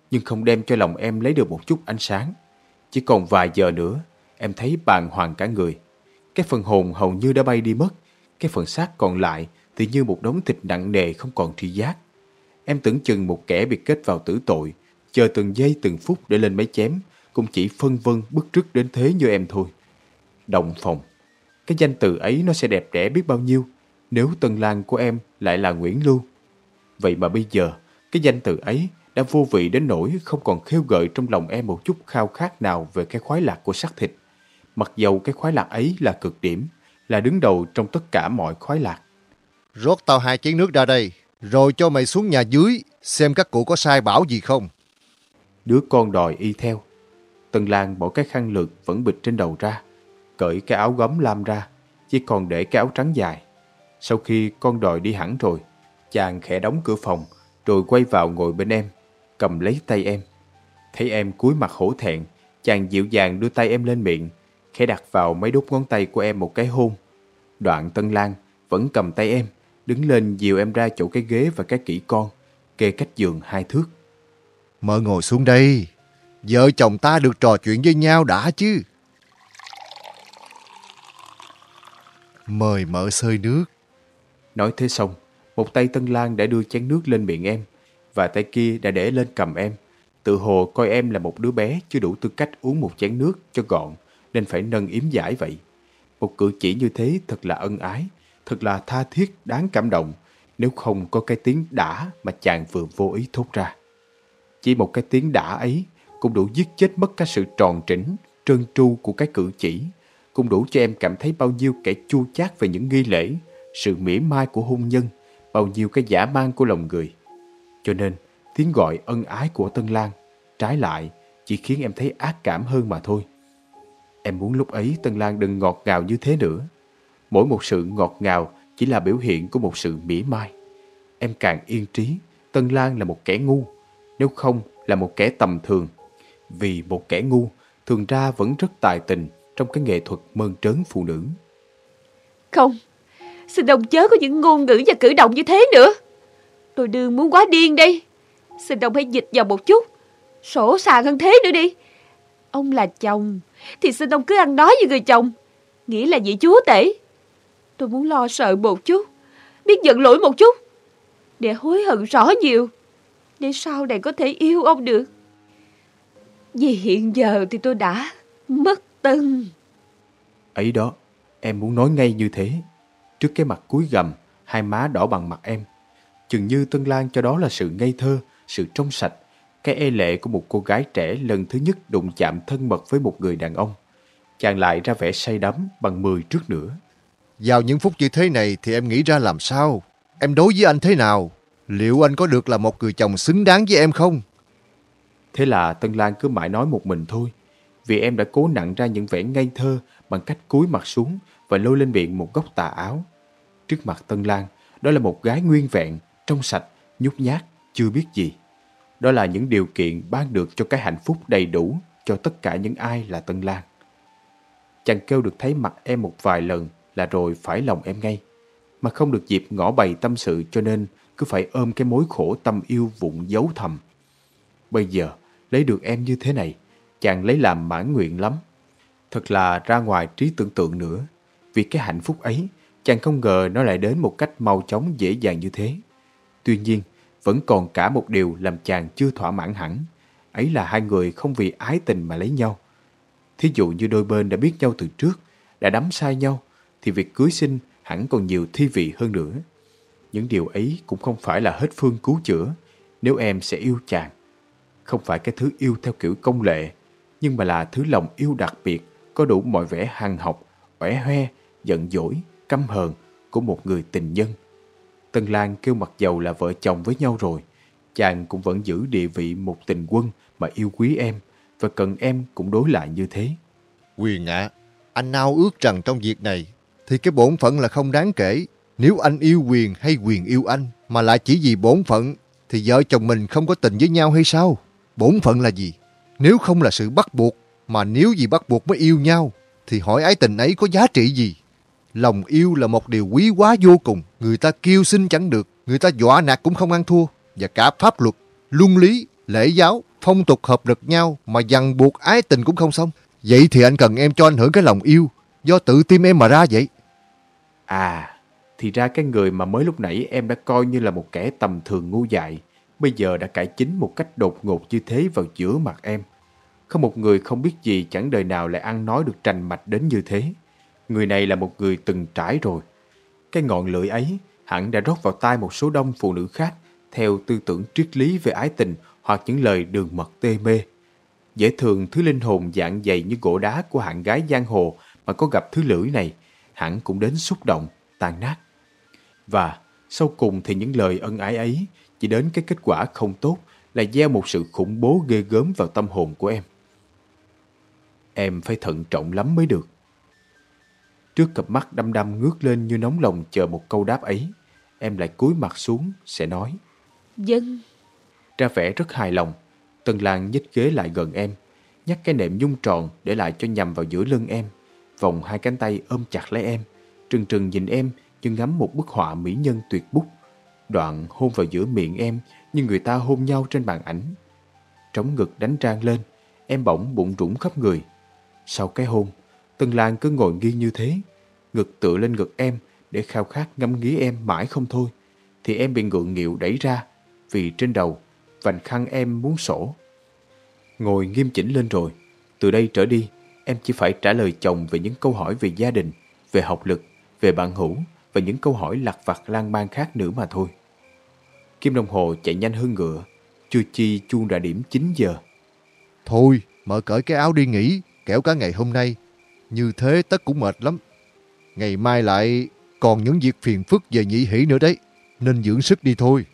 nhưng không đem cho lòng em lấy được một chút ánh sáng. Chỉ còn vài giờ nữa, em thấy bàng hoàng cả người. Cái phần hồn hầu như đã bay đi mất, cái phần xác còn lại thì như một đống thịt nặng nề không còn tri giác. Em tưởng chừng một kẻ bị kết vào tử tội, chờ từng giây từng phút để lên máy chém, cũng chỉ phân vân bức rứt đến thế như em thôi. Động phòng. Cái danh từ ấy nó sẽ đẹp đẽ biết bao nhiêu nếu tân lang của em lại là Nguyễn Lưu. Vậy mà bây giờ, cái danh từ ấy đã vô vị đến nỗi không còn khêu gợi trong lòng em một chút khao khát nào về cái khoái lạc của xác thịt. Mặc dầu cái khoái lạc ấy là cực điểm, là đứng đầu trong tất cả mọi khoái lạc. Rót tao hai chén nước ra đây, rồi cho mày xuống nhà dưới xem các cụ có sai bảo gì không. Đứa con đòi y theo. Tân Lang bỏ cái khăn lược vẫn bịt trên đầu ra, cởi cái áo gấm lam ra, chỉ còn để cái áo trắng dài. Sau khi con đòi đi hẳn rồi, chàng khẽ đóng cửa phòng, rồi quay vào ngồi bên em, cầm lấy tay em. Thấy em cúi mặt hổ thẹn, chàng dịu dàng đưa tay em lên miệng, khẽ đặt vào mấy đốt ngón tay của em một cái hôn. Đoạn Tân Lang vẫn cầm tay em, đứng lên dìu em ra chỗ cái ghế và cái kỹ con, kê cách giường hai thước. Mợ ngồi xuống đây, vợ chồng ta được trò chuyện với nhau đã chứ. Mời mợ xơi nước. Nói thế xong, một tay Tân Lang đã đưa chén nước lên miệng em, và tay kia đã để lên cầm em. Tự hồ coi em là một đứa bé chưa đủ tư cách uống một chén nước cho gọn, nên phải nâng yếm giải vậy. Một cử chỉ như thế thật là ân ái, thật là tha thiết đáng cảm động, nếu không có cái tiếng đã mà chàng vừa vô ý thốt ra. Chỉ một cái tiếng đã ấy cũng đủ giết chết mất cái sự tròn trĩnh, trơn tru của cái cử chỉ, cũng đủ cho em cảm thấy bao nhiêu kẻ chua chát về những nghi lễ, sự mỉa mai của hôn nhân, bao nhiêu cái dã man của lòng người. Cho nên tiếng gọi ân ái của Tân Lang trái lại chỉ khiến em thấy ác cảm hơn mà thôi. Em muốn lúc ấy Tân Lang đừng ngọt ngào như thế nữa. Mỗi một sự ngọt ngào chỉ là biểu hiện của một sự mỉa mai. Em càng yên trí Tân Lang là một kẻ ngu, nếu không là một kẻ tầm thường. Vì một kẻ ngu thường ra vẫn rất tài tình trong cái nghệ thuật mơn trớn phụ nữ. Không, xin ông chớ có những ngôn ngữ và cử động như thế nữa. Tôi đương muốn quá điên đây. Xin ông hãy dịch vào một chút, sổ sàng hơn thế nữa đi. Ông là chồng thì xin ông cứ ăn nói như người chồng, nghĩa là vị chúa tể. Tôi muốn lo sợ một chút, biết giận lỗi một chút, để hối hận rõ nhiều, để sau này có thể yêu ông được. Vì hiện giờ thì tôi đã mất Tân. Ấy đó, em muốn nói ngay như thế. Trước cái mặt cúi gằm, hai má đỏ bằng mặt em, chừng như Tân Lang cho đó là sự ngây thơ, sự trong sạch, cái e lệ của một cô gái trẻ lần thứ nhất đụng chạm thân mật với một người đàn ông. Chàng lại ra vẻ say đắm bằng mười trước nữa. Vào những phút như thế này thì em nghĩ ra làm sao? Em đối với anh thế nào? Liệu anh có được là một người chồng xứng đáng với em không? Thế là Tân Lang cứ mãi nói một mình thôi, vì em đã cố nặn ra những vẻ ngây thơ bằng cách cúi mặt xuống và lôi lên miệng một góc tà áo. Trước mặt Tân Lang, đó là một gái nguyên vẹn, trong sạch, nhút nhát, chưa biết gì. Đó là những điều kiện ban được cho cái hạnh phúc đầy đủ cho tất cả những ai là Tân Lang. Chàng kêu được thấy mặt em một vài lần là rồi phải lòng em ngay, mà không được dịp ngỏ bày tâm sự, cho nên cứ phải ôm cái mối khổ tâm yêu vụng giấu thầm. Bây giờ lấy được em như thế này, chàng lấy làm mãn nguyện lắm. Thật là ra ngoài trí tưởng tượng nữa. Vì cái hạnh phúc ấy, chàng không ngờ nó lại đến một cách mau chóng dễ dàng như thế. Tuy nhiên, vẫn còn cả một điều làm chàng chưa thỏa mãn hẳn. Ấy là hai người không vì ái tình mà lấy nhau. Thí dụ như đôi bên đã biết nhau từ trước, đã đắm say nhau, thì việc cưới xin hẳn còn nhiều thi vị hơn nữa. Những điều ấy cũng không phải là hết phương cứu chữa nếu em sẽ yêu chàng. Không phải cái thứ yêu theo kiểu công lệ, nhưng mà là thứ lòng yêu đặc biệt, có đủ mọi vẻ hằn học, oẻ hoe, giận dỗi, căm hờn của một người tình nhân. Tân Lang kêu mặc dầu là vợ chồng với nhau rồi, chàng cũng vẫn giữ địa vị một tình quân mà yêu quý em, và cần em cũng đối lại như thế. Quyền ạ, à, anh ao ước rằng trong việc này thì cái bổn phận là không đáng kể. Nếu anh yêu Quyền hay Quyền yêu anh mà lại chỉ vì bổn phận, thì vợ chồng mình không có tình với nhau hay sao? Bổn phận là gì? Nếu không là sự bắt buộc, mà nếu vì bắt buộc mới yêu nhau, thì hỏi ái tình ấy có giá trị gì? Lòng yêu là một điều quý hóa vô cùng. Người ta kêu xin chẳng được, người ta dọa nạt cũng không ăn thua. Và cả pháp luật, luân lý, lễ giáo, phong tục hợp lực nhau mà dằn buộc ái tình cũng không xong. Vậy thì anh cần em cho anh hưởng cái lòng yêu do tự tim em mà ra vậy. À, thì ra cái người mà mới lúc nãy em đã coi như là một kẻ tầm thường ngu dại, bây giờ đã cải chính một cách đột ngột như thế vào giữa mặt em. Không một người không biết gì chẳng đời nào lại ăn nói được trành mạch đến như thế. Người này là một người từng trải rồi. Cái ngọn lưỡi ấy hẳn đã rót vào tai một số đông phụ nữ khác theo tư tưởng triết lý về ái tình hoặc những lời đường mật tê mê. Dễ thường thứ linh hồn dạng dày như gỗ đá của hạng gái giang hồ mà có gặp thứ lưỡi này hẳn cũng đến xúc động, tan nát. Và sau cùng thì những lời ân ái ấy chỉ đến cái kết quả không tốt là gieo một sự khủng bố ghê gớm vào tâm hồn của em. Em phải thận trọng lắm mới được. Trước cặp mắt đăm đăm ngước lên như nóng lòng chờ một câu đáp ấy, em lại cúi mặt xuống sẽ nói: Vâng. Ra vẻ rất hài lòng, Tân Lan nhích ghế lại gần em, nhắc cái nệm nhung tròn để lại cho nhằm vào giữa lưng em, vòng hai cánh tay ôm chặt lấy em, trừng trừng nhìn em như ngắm một bức họa mỹ nhân tuyệt bút. Đoạn hôn vào giữa miệng em như người ta hôn nhau trên bàn ảnh. Trống ngực đánh rang lên, em bỗng bụng rủng khắp người. Sau cái hôn, Tân Lan cứ ngồi nghiêng như thế, ngực tựa lên ngực em để khao khát ngắm nghía em mãi không thôi. Thì em bị ngượng nghịu đẩy ra, vì trên đầu vành khăn em muốn sổ. Ngồi nghiêm chỉnh lên rồi, từ đây trở đi em chỉ phải trả lời chồng về những câu hỏi về gia đình, về học lực, về bạn hữu và những câu hỏi lặt vặt lan man khác nữa mà thôi. Kim đồng hồ chạy nhanh hơn ngựa, chưa chi chuông đã điểm chín giờ. Thôi, mở cởi cái áo đi nghỉ, kẻo cả ngày hôm nay như thế tất cũng mệt lắm. Ngày mai lại còn những việc phiền phức về nhị hỷ nữa đấy, nên dưỡng sức đi thôi.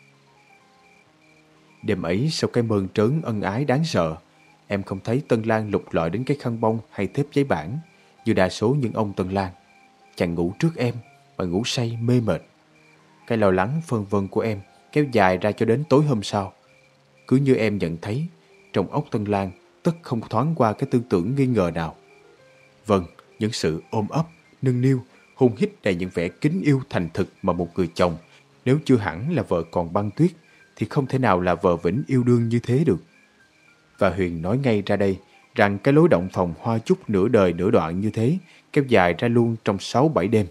Đêm ấy sau cái mơn trớn ân ái đáng sợ, em không thấy Tân Lan lục lọi đến cái khăn bông hay thép giấy bản như đa số những ông Tân Lan. Chàng ngủ trước em mà ngủ say mê mệt. Cái lo lắng phân vân của em kéo dài ra cho đến tối hôm sau. Cứ như em nhận thấy, trong óc Tân Lan tất không thoáng qua cái tư tưởng nghi ngờ nào. Vâng, những sự ôm ấp, nâng niu, hôn hít đầy những vẻ kính yêu thành thực mà một người chồng, nếu chưa hẳn là vợ còn băng tuyết, thì không thể nào là vợ vĩnh yêu đương như thế được. Và Huyền nói ngay ra đây rằng cái lối động phòng hoa chúc nửa đời nửa đoạn như thế kéo dài ra luôn trong sáu bảy đêm.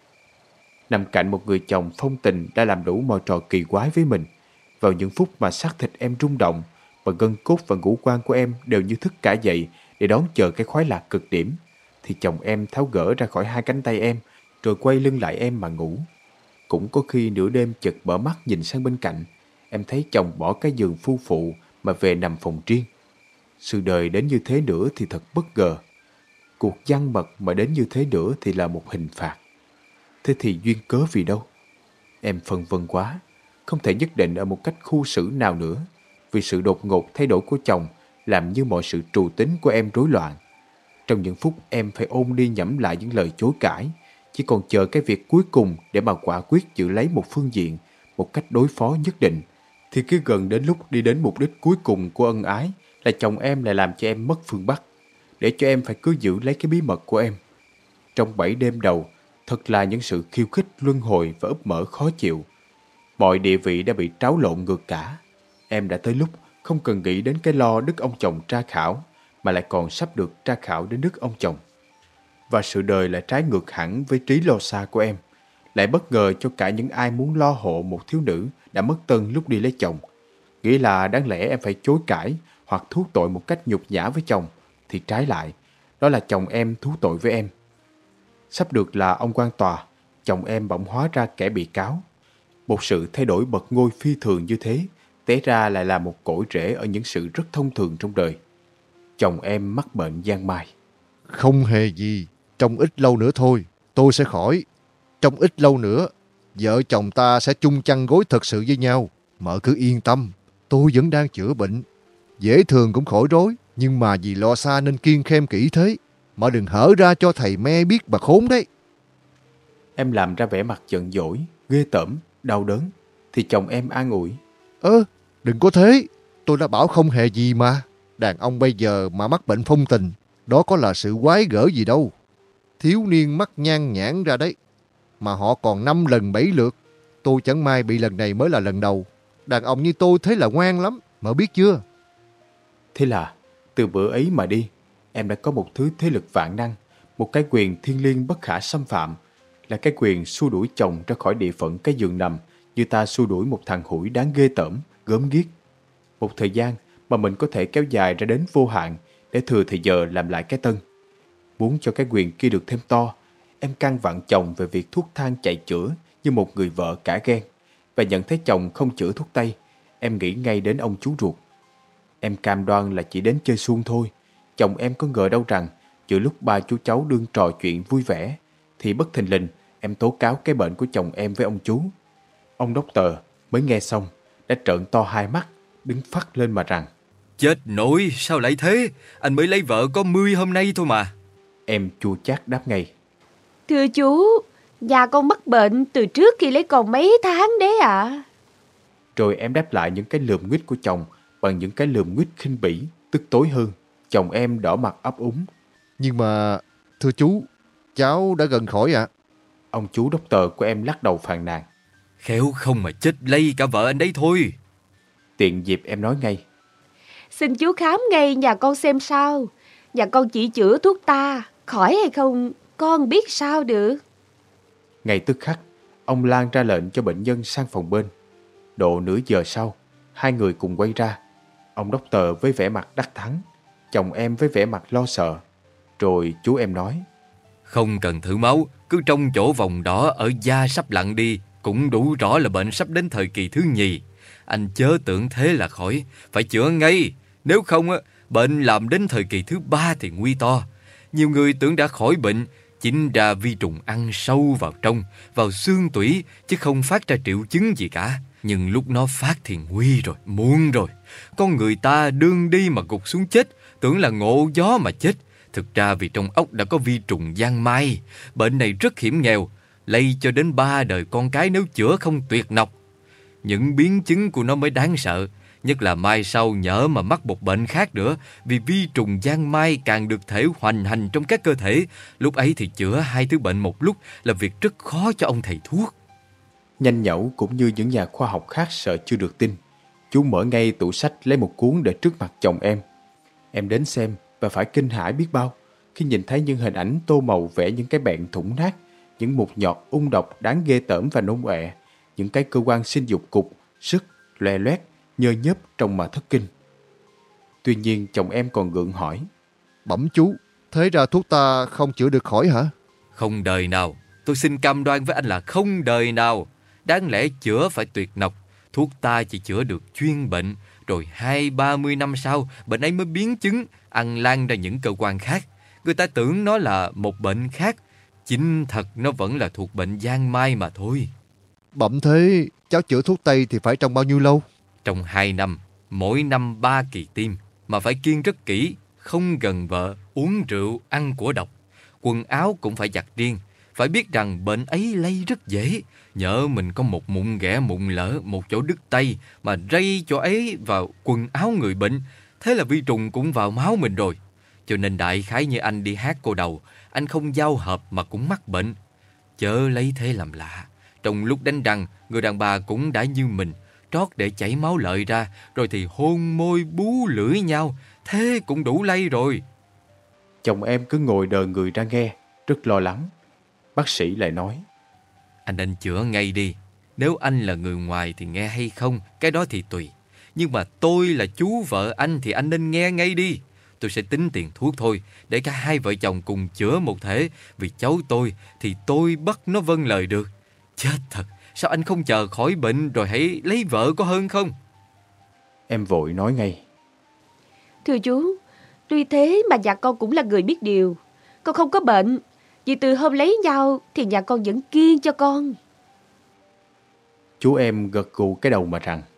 Nằm cạnh một người chồng phong tình đã làm đủ mọi trò kỳ quái với mình, vào những phút mà xác thịt em rung động và gân cốt và ngũ quan của em đều như thức cả dậy để đón chờ cái khoái lạc cực điểm, thì chồng em tháo gỡ ra khỏi hai cánh tay em rồi quay lưng lại em mà ngủ. Cũng có khi nửa đêm chợt mở mắt nhìn sang bên cạnh, em thấy chồng bỏ cái giường phu phụ mà về nằm phòng riêng. Sự đời đến như thế nữa thì thật bất ngờ. Cuộc giăng mật mà đến như thế nữa thì là một hình phạt. Thế thì duyên cớ vì đâu? Em phân vân quá, không thể nhất định ở một cách khu xử nào nữa, vì sự đột ngột thay đổi của chồng làm như mọi sự trù tính của em rối loạn. Trong những phút em phải ôn đi nhẩm lại những lời chối cãi, chỉ còn chờ cái việc cuối cùng để mà quả quyết giữ lấy một phương diện, một cách đối phó nhất định, thì cứ gần đến lúc đi đến mục đích cuối cùng của ân ái là chồng em lại làm cho em mất phương Bắc, để cho em phải cứ giữ lấy cái bí mật của em. Trong bảy đêm đầu, thật là những sự khiêu khích luân hồi và úp mở khó chịu. Mọi địa vị đã bị tráo lộn ngược cả. Em đã tới lúc không cần nghĩ đến cái lo đức ông chồng tra khảo, mà lại còn sắp được tra khảo đến đức ông chồng. Và sự đời lại trái ngược hẳn với trí lo xa của em, lại bất ngờ cho cả những ai muốn lo hộ một thiếu nữ đã mất tân lúc đi lấy chồng. Nghĩ là đáng lẽ em phải chối cãi hoặc thú tội một cách nhục nhã với chồng, thì trái lại, đó là chồng em thú tội với em. Sắp được là ông quan tòa, chồng em bỗng hóa ra kẻ bị cáo. Một sự thay đổi bật ngôi phi thường như thế, té ra lại là một cội rễ ở những sự rất thông thường trong đời. Chồng em mắc bệnh giang mai. Không hề gì, trong ít lâu nữa thôi, tôi sẽ khỏi. Trong ít lâu nữa, vợ chồng ta sẽ chung chăn gối thật sự với nhau. Mợ cứ yên tâm, tôi vẫn đang chữa bệnh. Dễ thường cũng khỏi rối, nhưng mà vì lo xa nên kiêng khem kỹ thế. Mợ đừng hở ra cho thầy me biết bà khốn đấy. Em làm ra vẻ mặt giận dỗi, ghê tởm, đau đớn, thì chồng em an ủi. Ơ, đừng có thế, tôi đã bảo không hề gì mà. Đàn ông bây giờ mà mắc bệnh phong tình, đó có là sự quái gở gì đâu. Thiếu niên mắc nhan nhãn ra đấy, mà họ còn năm lần bảy lượt. Tôi chẳng may bị lần này mới là lần đầu. Đàn ông như tôi thế là ngoan lắm, mợ biết chưa? Thế là từ bữa ấy mà đi, em đã có một thứ thế lực vạn năng, một cái quyền thiêng liêng bất khả xâm phạm, là cái quyền xua đuổi chồng ra khỏi địa phận cái giường nằm như ta xua đuổi một thằng hủi đáng ghê tởm, gớm ghiếc. Một thời gian mà mình có thể kéo dài ra đến vô hạn để thừa thì giờ làm lại cái tân. Muốn cho cái quyền kia được thêm to, em căn vặn chồng về việc thuốc thang chạy chữa như một người vợ cả ghen. Và nhận thấy chồng không chữa thuốc tây, em nghĩ ngay đến ông chú ruột. Em cam đoan là chỉ đến chơi suông thôi. Chồng em có ngờ đâu rằng giữa lúc ba chú cháu đương trò chuyện vui vẻ thì bất thình lình em tố cáo cái bệnh của chồng em với ông chú. Ông đốc tờ mới nghe xong đã trợn to hai mắt, đứng phắt lên mà rằng: Chết nổi, sao lại thế? Anh mới lấy vợ có mươi hôm nay thôi mà. Em chua chát đáp ngay: Thưa chú, nhà con mắc bệnh từ trước khi lấy con mấy tháng đấy ạ. À. Rồi em đáp lại những cái lườm nguýt của chồng bằng những cái lườm nguýt khinh bỉ, tức tối hơn. Chồng em đỏ mặt ấp úng: Nhưng mà, thưa chú, cháu đã gần khỏi ạ. À? Ông chú đốc tờ của em lắc đầu phàn nàn: Khéo không mà chết lây cả vợ anh đấy thôi. Tiện dịp em nói ngay: Xin chú khám ngay nhà con xem sao. Nhà con chỉ chữa thuốc ta, khỏi hay không con biết sao được. Ngay tức khắc, ông Lan ra lệnh cho bệnh nhân sang phòng bên. Độ nửa giờ sau, hai người cùng quay ra. Ông đốc tờ với vẻ mặt đắc thắng, chồng em với vẻ mặt lo sợ. Rồi chú em nói: Không cần thử máu, cứ trong chỗ vòng đỏ ở da sắp lặn đi, cũng đủ rõ là bệnh sắp đến thời kỳ thứ nhì. Anh chớ tưởng thế là khỏi, phải chữa ngay. Nếu không, bệnh làm đến thời kỳ thứ ba thì nguy to. Nhiều người tưởng đã khỏi bệnh, chính ra vi trùng ăn sâu vào trong, vào xương tủy, chứ không phát ra triệu chứng gì cả. Nhưng lúc nó phát thì nguy rồi, muộn rồi. Con người ta đương đi mà gục xuống chết, tưởng là ngộ gió mà chết. Thực ra vì trong óc đã có vi trùng giang mai. Bệnh này rất hiểm nghèo, lây cho đến ba đời con cái nếu chữa không tuyệt nọc. Những biến chứng của nó mới đáng sợ, nhất là mai sau nhỡ mà mắc một bệnh khác nữa, vì vi trùng giang mai càng được thể hoành hành trong các cơ thể. Lúc ấy thì chữa hai thứ bệnh một lúc là việc rất khó cho ông thầy thuốc. Nhanh nhẩu cũng như những nhà khoa học khác sợ chưa được tin, chú mở ngay tủ sách lấy một cuốn để trước mặt chồng em. Em đến xem và phải kinh hãi biết bao khi nhìn thấy những hình ảnh tô màu vẽ những cái bẹn thủng nát, những mụn nhọt ung độc đáng ghê tởm và nôn ọe, những cái cơ quan sinh dục cục, sứt, loè loét, nhơ nhớp trông mà thất kinh. Tuy nhiên chồng em còn gượng hỏi: Bẩm chú, thế ra thuốc ta không chữa được khỏi hả? Không đời nào, tôi xin cam đoan với anh là không đời nào. Đáng lẽ chữa phải tuyệt nọc, thuốc ta chỉ chữa được chuyên bệnh, rồi hai ba mươi năm sau bệnh ấy mới biến chứng, ăn lan ra những cơ quan khác. Người ta tưởng nó là một bệnh khác, chính thật nó vẫn là thuộc bệnh giang mai mà thôi. Bẩm thế, cháu chữa thuốc tây thì phải trong bao nhiêu lâu? Trong hai năm, mỗi năm ba kỳ tiêm, mà phải kiêng rất kỹ, không gần vợ, uống rượu, ăn của độc. Quần áo cũng phải giặt riêng, phải biết rằng bệnh ấy lây rất dễ. Nhỡ mình có một mụn ghẻ mụn lở, một chỗ đứt tay mà rây chỗ ấy vào quần áo người bệnh, thế là vi trùng cũng vào máu mình rồi. Cho nên đại khái như anh đi hát cô đầu, anh không giao hợp mà cũng mắc bệnh. Chớ lấy thế làm lạ. Trong lúc đánh răng, người đàn bà cũng đã như mình, trót để chảy máu lợi ra, rồi thì hôn môi bú lưỡi nhau, thế cũng đủ lây rồi. Chồng em cứ ngồi đờ người ra nghe, rất lo lắng. Bác sĩ lại nói: Anh nên chữa ngay đi. Nếu anh là người ngoài thì nghe hay không, cái đó thì tùy. Nhưng mà tôi là chú vợ anh thì anh nên nghe ngay đi. Tôi sẽ tính tiền thuốc thôi, để cả hai vợ chồng cùng chữa một thể. Vì cháu tôi thì tôi bắt nó vâng lời được. Chết thật, sao anh không chờ khỏi bệnh rồi hãy lấy vợ có hơn không? Em vội nói ngay: Thưa chú, tuy thế mà nhà con cũng là người biết điều. Con không có bệnh, vì từ hôm lấy nhau thì nhà con vẫn kiêng cho con. Chú em gật gù cái đầu mà rằng: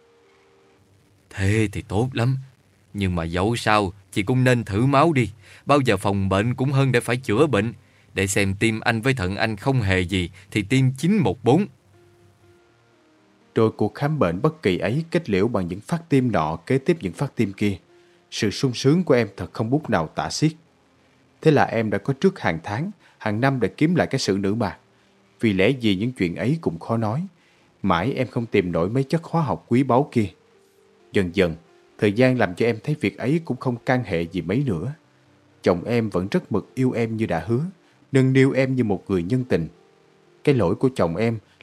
Thế thì tốt lắm. Nhưng mà dẫu sao chị cũng nên thử máu đi. Bao giờ phòng bệnh cũng hơn để phải chữa bệnh. Để xem tim anh với thận anh không hề gì thì tim chín một bốn. Rồi cuộc khám bệnh bất kỳ ấy kết liễu bằng những phát tim nọ kế tiếp những phát tim kia. Sự sung sướng của em thật không bút nào tả xiết. Thế là em đã có trước hàng tháng, hàng năm để kiếm lại cái sự nữ mạc. Vì lẽ gì những chuyện ấy cũng khó nói. Mãi em không tìm nổi mấy chất hóa học quý báu kia. Dần dần, Thời gian làm cho em thấy việc ấy cũng không can hệ gì mấy nữa. Chồng em vẫn rất mực yêu em như đã hứa, nâng niu em như một người nhân tình. Cái lỗi của chồng em